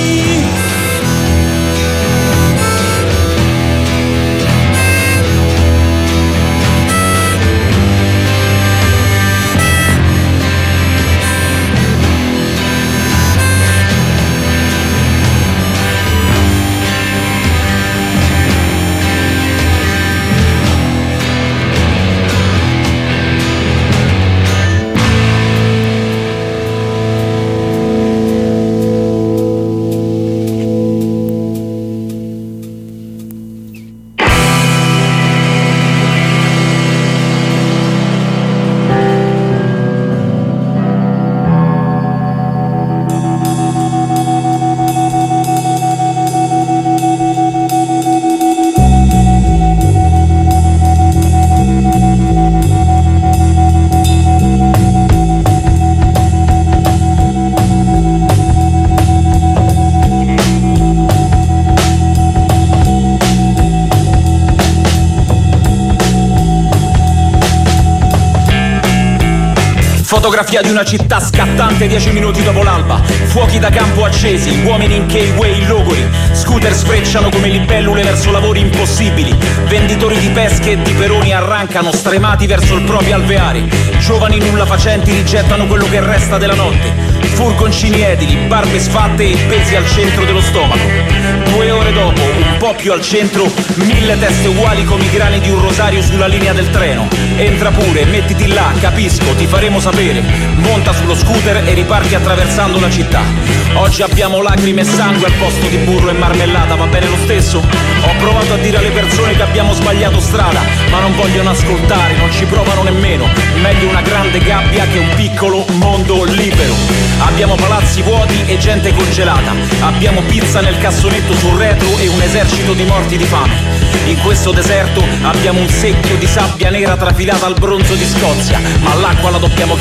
Fotografia di una città scattante dieci minuti dopo l'alba. Fuochi da campo accesi, uomini in K-Way logori. Scooter sfrecciano come libellule verso lavori impossibili. Venditori di pesche e di peroni arrancano stremati verso il proprio alveare. Giovani nulla facenti rigettano quello che resta della notte. Furgoncini edili, barbe sfatte e pesi al centro dello stomaco. Due ore dopo, un po' più al centro, mille teste uguali come i grani di un rosario sulla linea del treno. Entra pure, mettiti là, capisco, ti faremo sapere. Monta sullo scooter e riparti attraversando la città. Oggi abbiamo lacrime e sangue al posto di burro e marmellata, va bene lo stesso? Ho provato a dire alle persone che abbiamo sbagliato strada, ma non vogliono ascoltare, non ci provano nemmeno. Meglio una grande gabbia che un piccolo mondo libero. Abbiamo palazzi vuoti e gente congelata. Abbiamo pizza nel cassonetto sul retro e un esercito di morti di fame. In questo deserto abbiamo un secchio di sabbia nera trafilata al bronzo di Scozia, ma l'acqua la dobbiamo chiedere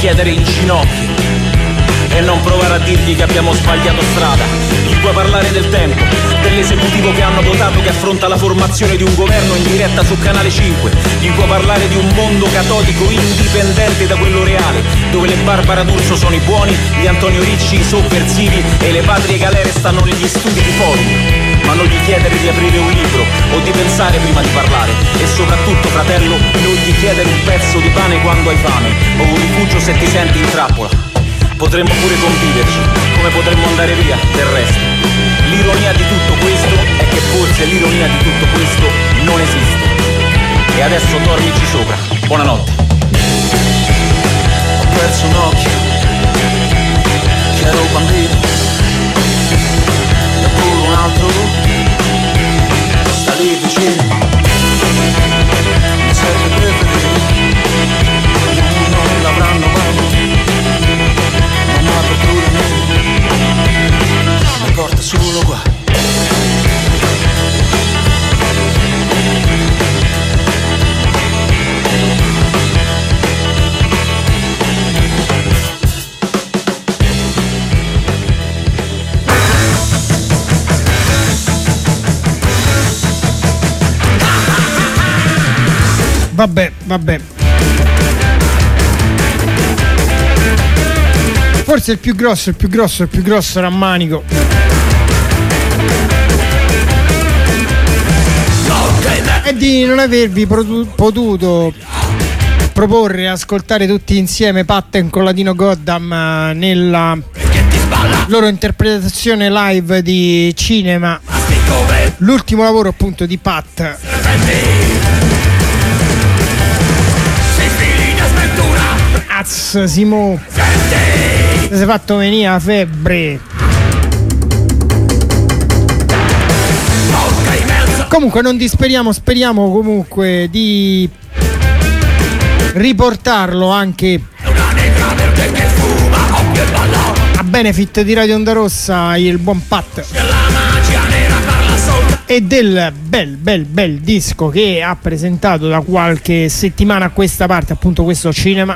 chiedere in ginocchio e non provare a dirgli che abbiamo sbagliato strada. Gli puoi parlare del tempo, dell'esecutivo che hanno votato, che affronta la formazione di un governo in diretta su Canale cinque. Gli puoi parlare di un mondo catodico indipendente da quello reale, dove le Barbara D'Urso sono i buoni, gli Antonio Ricci i sovversivi e le patrie galere stanno negli studi di forum. Ma non gli chiedere di aprire un libro o di pensare prima di parlare. E soprattutto, fratello, non gli chiedere un pezzo di pane quando hai fame o un rifugio se ti senti in trappola. Potremmo pure conviverci, come potremmo andare via del resto. L'ironia di tutto questo è che forse l'ironia di tutto questo non esiste. E adesso dormici sopra. Buonanotte. Ho perso un occhio, che ero bambino, e pure un altro sta lì vicino. Mi serve preferire, non l'avranno mai. Mi porta solo qua. Vabbè, vabbè. Forse il più grosso, il più grosso, il più grosso rammanico è di non avervi produ- potuto proporre e ascoltare tutti insieme Patten con Latino Goddam nella loro interpretazione live di Cinema, l'ultimo lavoro appunto di Pat. Azz, Simo, si è fatto venire la febbre. Comunque non disperiamo, speriamo comunque di riportarlo anche a benefit di Radio Onda Rossa, il buon Pat, e del bel bel bel disco che ha presentato da qualche settimana a questa parte, appunto questo Cinema.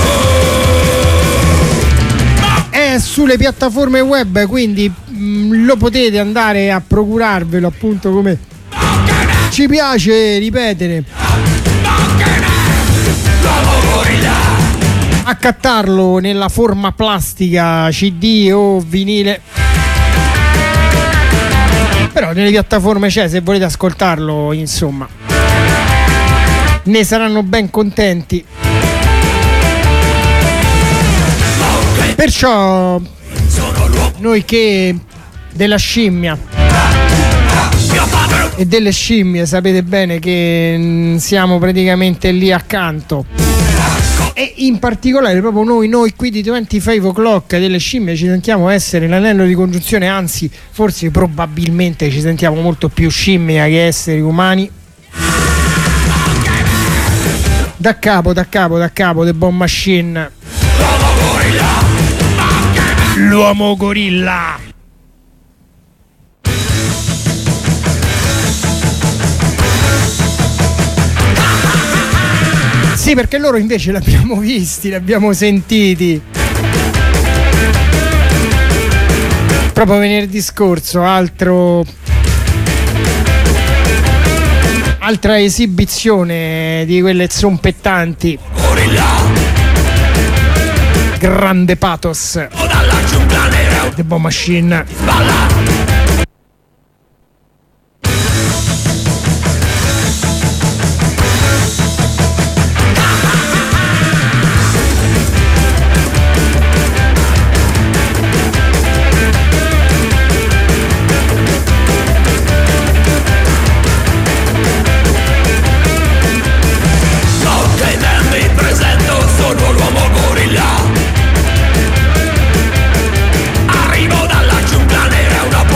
È sulle piattaforme web, quindi mh, lo potete andare a procurarvelo, appunto, come ci piace ripetere, accattarlo nella forma plastica C D o vinile. Però nelle piattaforme c'è, se volete ascoltarlo, insomma, ne saranno ben contenti. Perciò noi che della scimmia e delle scimmie sapete bene che siamo praticamente lì accanto, e in particolare proprio noi noi qui di venticinque O'Clock delle scimmie ci sentiamo essere l'anello di congiunzione, anzi forse probabilmente ci sentiamo molto più scimmia che esseri umani. Da capo, da capo, da capo The Bomb Machine, l'uomo gorilla. Sì, perché loro invece l'abbiamo visti, l'abbiamo sentiti proprio venerdì scorso, altro altra esibizione di quelle zompettanti, grande pathos, The Bomb Machine. Arrivo dalla giungla nera, una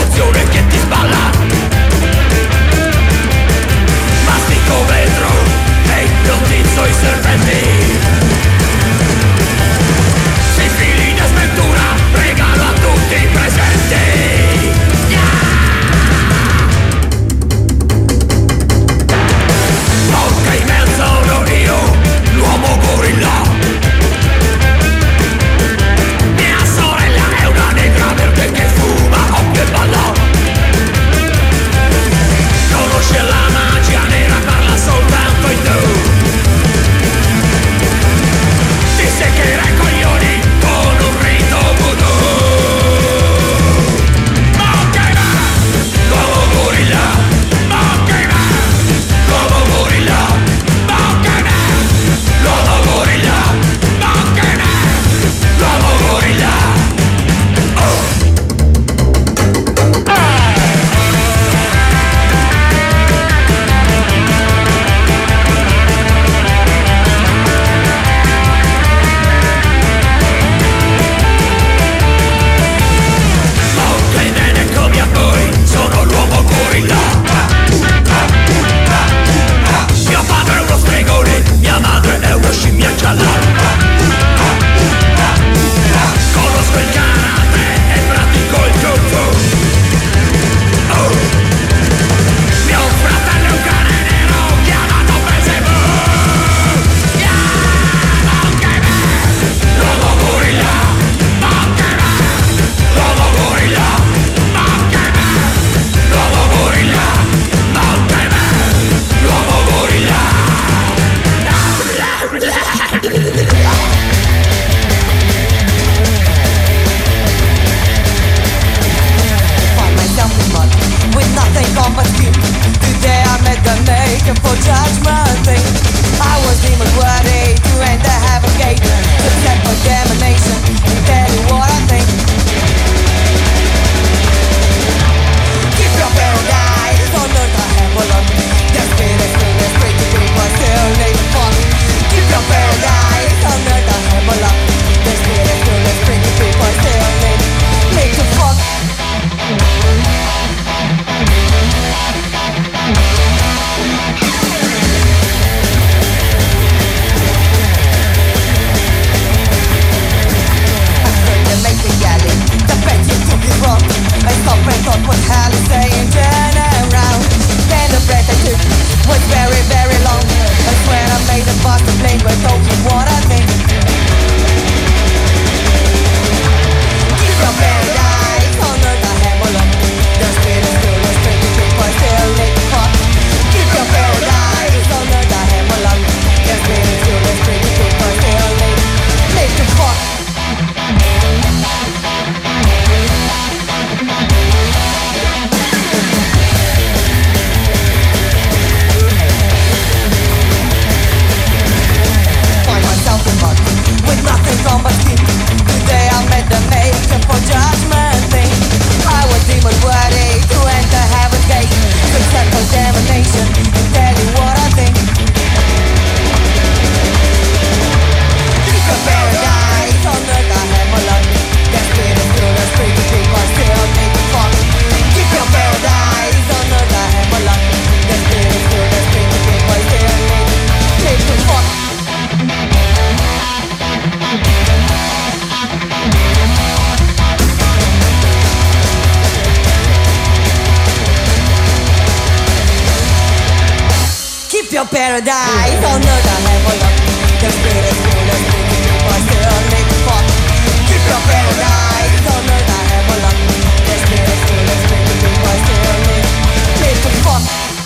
your paradise. Oh no, I have a lot. Just be the school, let's make it do but still make it fuck. Keep your paradise. Oh no, I have a lot. Just be the school, let's make it do but still make make it fuck.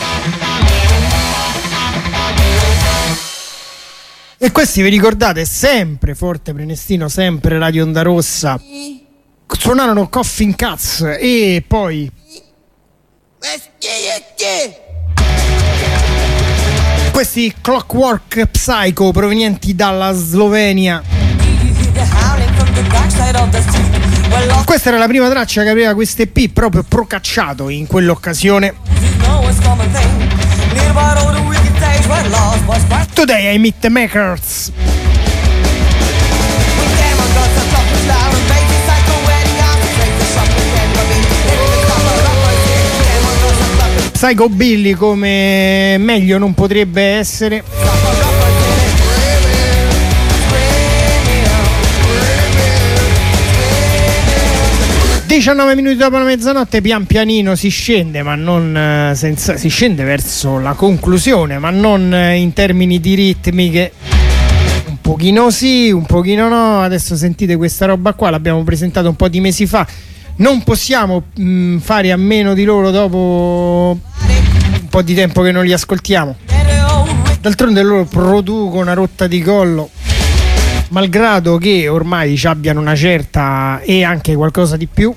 E questi vi ricordate? Sempre Forte Prenestino, sempre Radio Onda Rossa. Suonarono Coffin Cats e poi questi Clockwork Psycho provenienti dalla Slovenia. Questa era la prima traccia che aveva questo E P proprio procacciato in quell'occasione. Today I meet the makers. Psycho Billy, come meglio non potrebbe essere. diciannove minuti dopo la mezzanotte, pian pianino si scende, ma non senza, si scende verso la conclusione, ma non in termini di ritmiche. Un pochino sì, un pochino no. Adesso sentite questa roba qua, l'abbiamo presentata un po' di mesi fa. Non possiamo mh, fare a meno di loro dopo un po' di tempo che non li ascoltiamo. D'altronde loro producono una rotta di collo, malgrado che ormai ci abbiano una certa e anche qualcosa di più.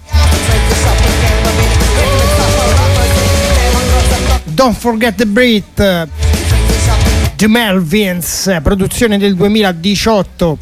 Don't Forget the Breath, The Melvins, produzione del duemiladiciotto.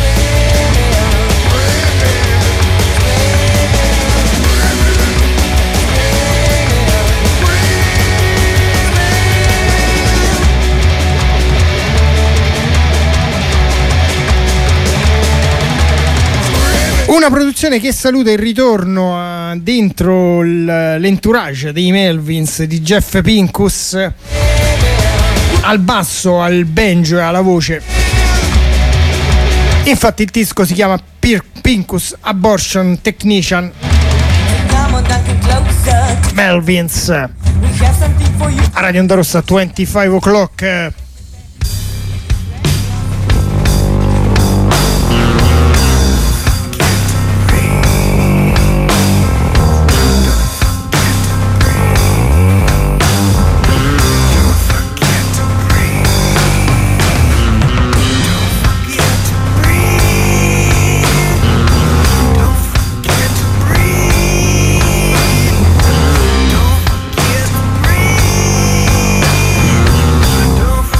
Una produzione che saluta il ritorno uh, dentro l'entourage dei Melvins di Jeff Pincus, al basso, al banjo e alla voce. Infatti il disco si chiama Pincus Abortion Technician. Melvins a Radio Onda Rossa, venticinque o'clock. Don't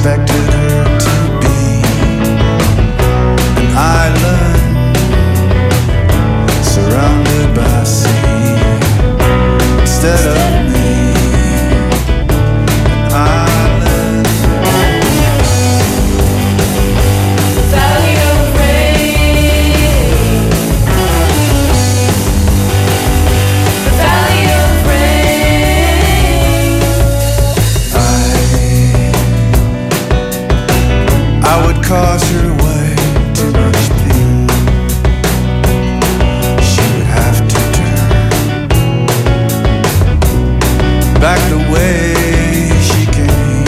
expected her to be an island surrounded by sea instead of me, an island. Valley of rain, the valley of rain. I I would cause her way too much pain. She would have to turn back the way she came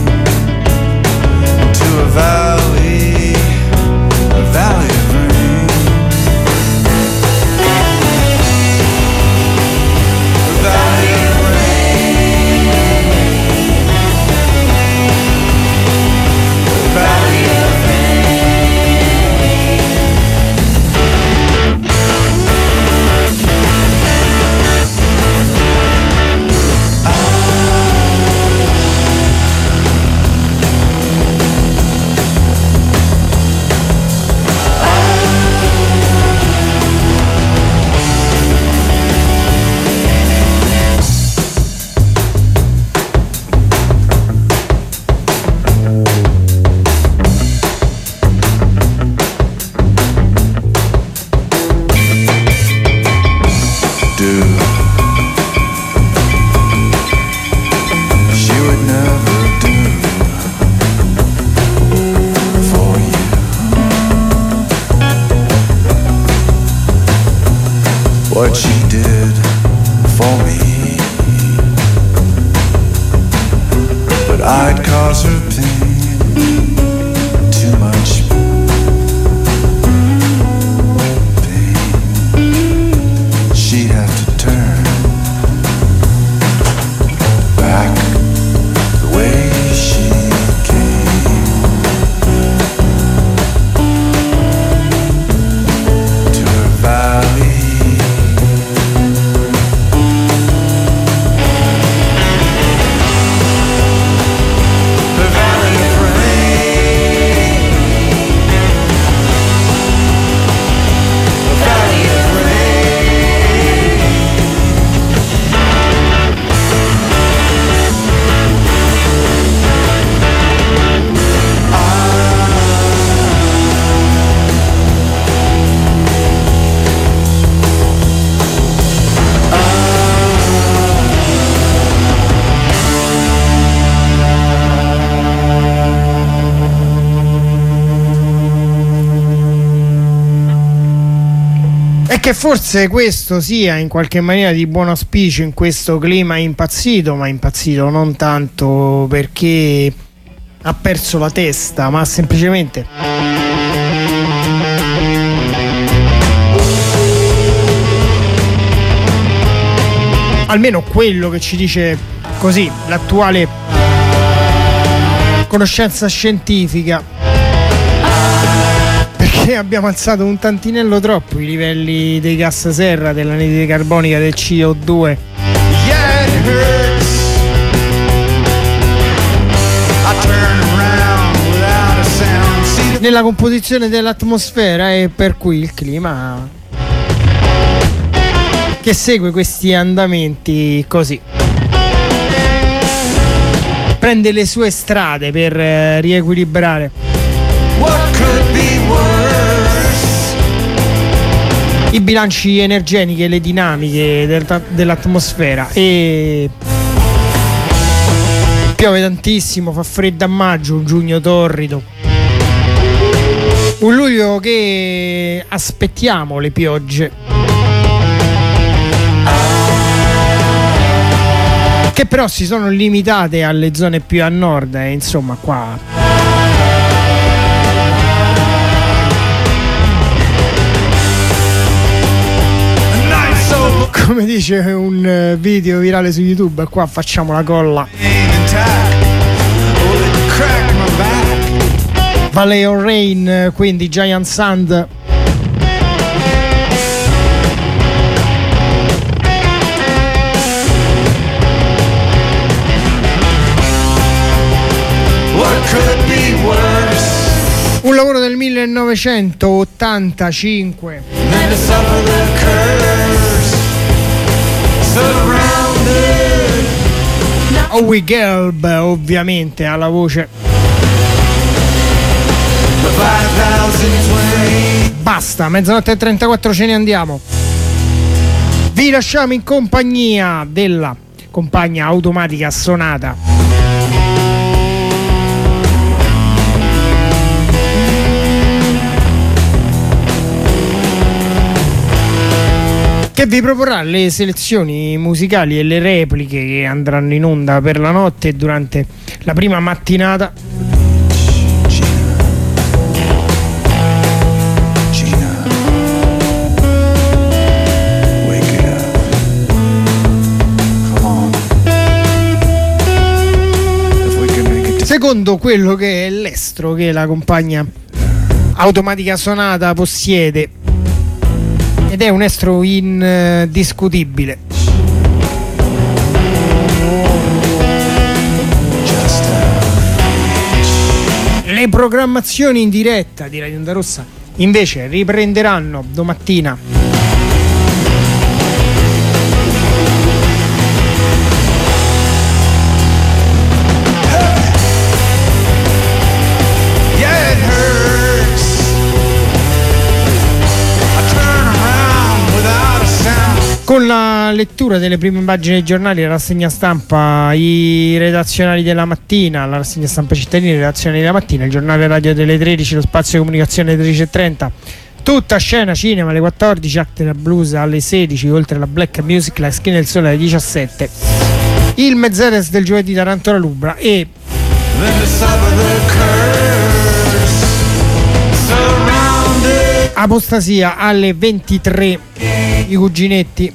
to a valley, a valley of rain, a valley of rain, a valley of do. She would never do for you what she did for me, but I'd cause her pain, too much pain. She'd have to turn back the way she came to her valley. The valley of rain. The valley of rain. E che forse questo sia in qualche maniera di buon auspicio in questo clima impazzito, ma impazzito non tanto perché ha perso la testa, ma semplicemente almeno quello che ci dice così l'attuale conoscenza scientifica, perché abbiamo alzato un tantinello troppo i livelli dei gas serra, dell'anidride carbonica, del C O due Yeah, it hurts. I turn around without a sound. See the nella composizione dell'atmosfera, e per cui il clima che segue questi andamenti così prende le sue strade per eh, riequilibrare what could be worse. i bilanci energetici e le dinamiche del- dell'atmosfera. E piove tantissimo, fa freddo a maggio, un giugno torrido, un luglio che aspettiamo le piogge, che però si sono limitate alle zone più a nord, e insomma qua A night so come dice un eh, video virale su YouTube, qua facciamo la colla. plain intact. Oh, it cracked my back. Valley of Rain, quindi Giant Sand. What could be worse Un lavoro del millenovecentottantacinque. than to suffer the curse. Surrounded. Howie Gelb ovviamente alla voce. The five thousand twenty. Basta, mezzanotte e trentaquattro, ce ne andiamo. Vi lasciamo in compagnia della compagna automatica Sonata. Che vi proporrà le selezioni musicali e le repliche che andranno in onda per la notte e durante la prima mattinata. Secondo quello che è l'estro che la compagna automatica Sonata possiede, ed è un estro indiscutibile. Le programmazioni in diretta di Radio Onda Rossa invece riprenderanno domattina con la lettura delle prime pagine dei giornali, la rassegna stampa, i redazionali della mattina, la rassegna stampa cittadina, i redazionali della mattina, il giornale radio delle tredici, lo spazio comunicazione alle tredici e trenta, tutta scena cinema alle quattordici, Actor Blues alle sedici, oltre la Black Music, la Schiena del Sole alle diciassette, il Mezzeres del giovedì Tarantola Lubra e Apostasia alle ventitré, i cuginetti.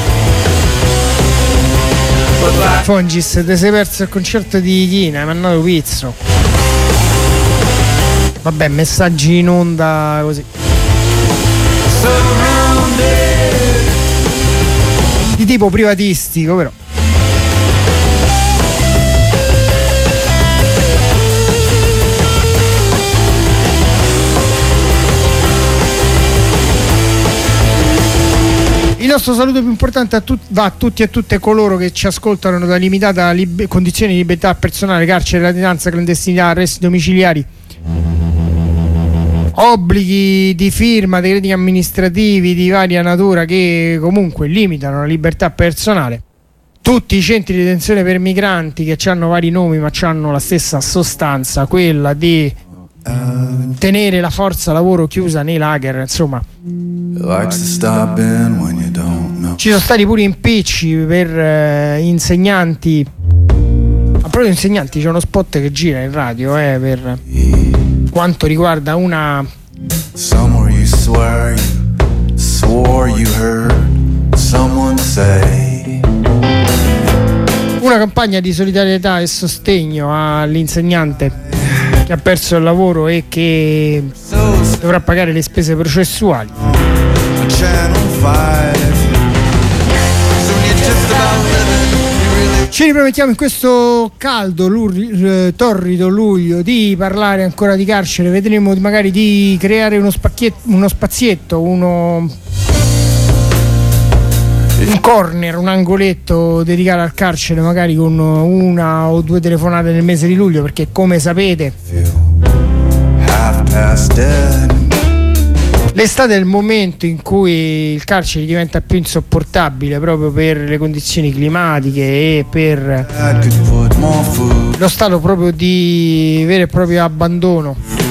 Fongis, te sei perso il concerto di China, hai mandato pizzo. Vabbè, messaggi in onda così. Di tipo privatistico, però. Il nostro saluto più importante a tut- va a tutti e a tutte coloro che ci ascoltano da limitata lib- condizioni di libertà personale, carcere, latitanza, clandestinità, arresti domiciliari, obblighi di firma, decreti amministrativi di varia natura che comunque limitano la libertà personale. Tutti i centri di detenzione per migranti che hanno vari nomi ma hanno la stessa sostanza, quella di tenere la forza lavoro chiusa nei lager, insomma. Ci sono stati pure impicci per eh, insegnanti. A proprio insegnanti, c'è uno spot che gira in radio eh, per quanto riguarda una Somewhere you swear you swore you heard someone say. una campagna di solidarietà e sostegno all'insegnante che ha perso il lavoro e che dovrà pagare le spese processuali. Ci ripromettiamo in questo caldo, lur- torrido luglio di parlare ancora di carcere. Vedremo magari di creare uno, uno spazietto, uno un corner, un angoletto dedicato al carcere, magari con una o due telefonate nel mese di luglio, perché come sapete l'estate è il momento in cui il carcere diventa più insopportabile proprio per le condizioni climatiche e per lo stato proprio di vero e proprio abbandono.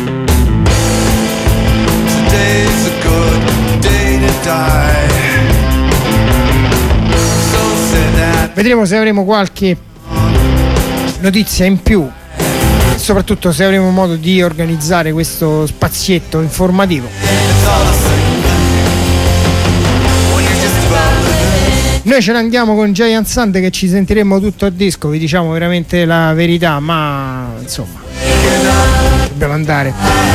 Vedremo se avremo qualche notizia in più e soprattutto se avremo modo di organizzare questo spazietto informativo. Noi ce ne andiamo con Giant Sand, che ci sentiremo tutto a disco, vi diciamo veramente la verità, ma insomma dobbiamo andare.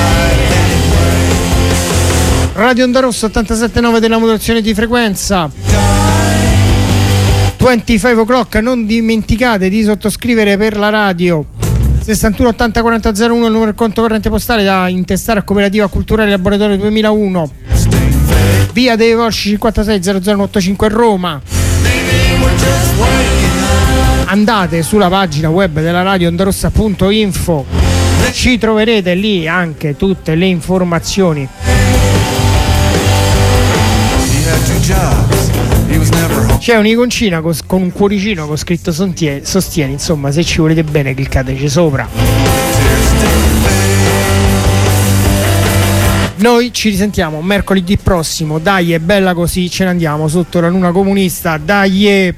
Radio Onda Rossa ottantasette virgola nove della modulazione di frequenza. venticinque o'clock, non dimenticate di sottoscrivere per la radio sessantuno ottanta quaranta zero uno il numero del conto corrente postale da intestare a Cooperativa Culturale Laboratorio duemilauno, via dei Volsci cinquantasei zero zero ottantacinque Roma. Andate sulla pagina web della radio ondarossa punto info, ci troverete lì anche tutte le informazioni. C'è un'iconcina con, con un cuoricino con scritto sostieni, sostieni, insomma, se ci volete bene cliccateci sopra. Noi ci risentiamo mercoledì prossimo, dai, è bella così, ce ne andiamo sotto la luna comunista, dai.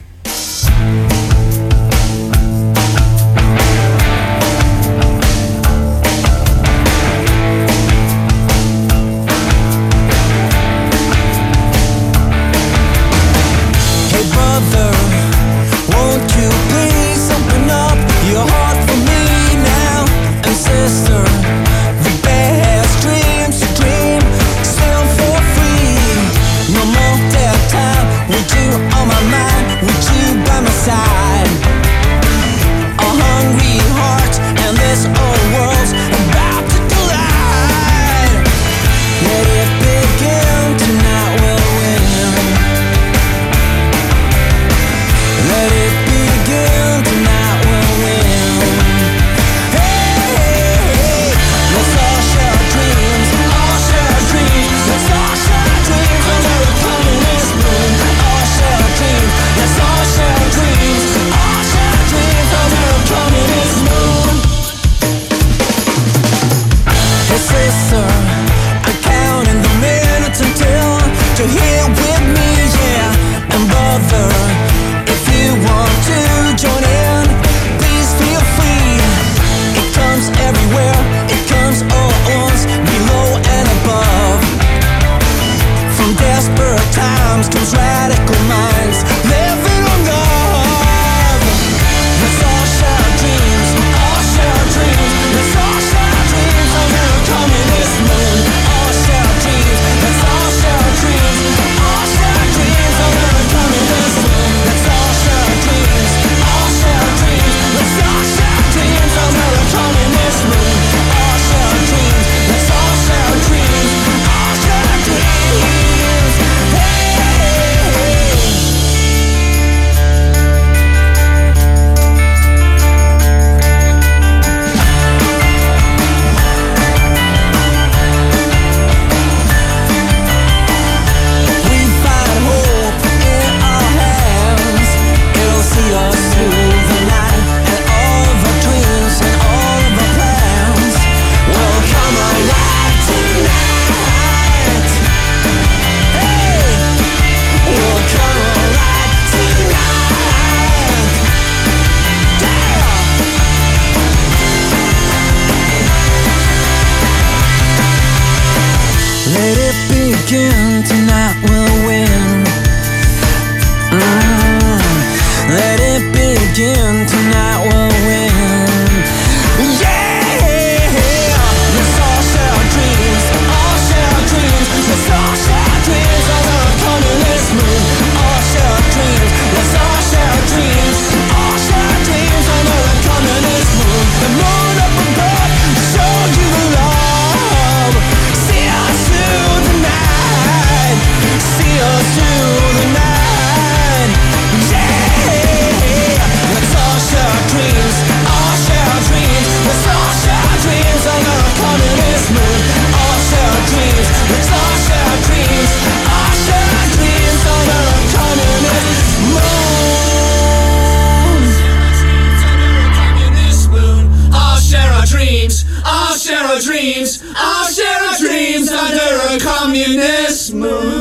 Dreams, I'll share our dreams under a communist moon.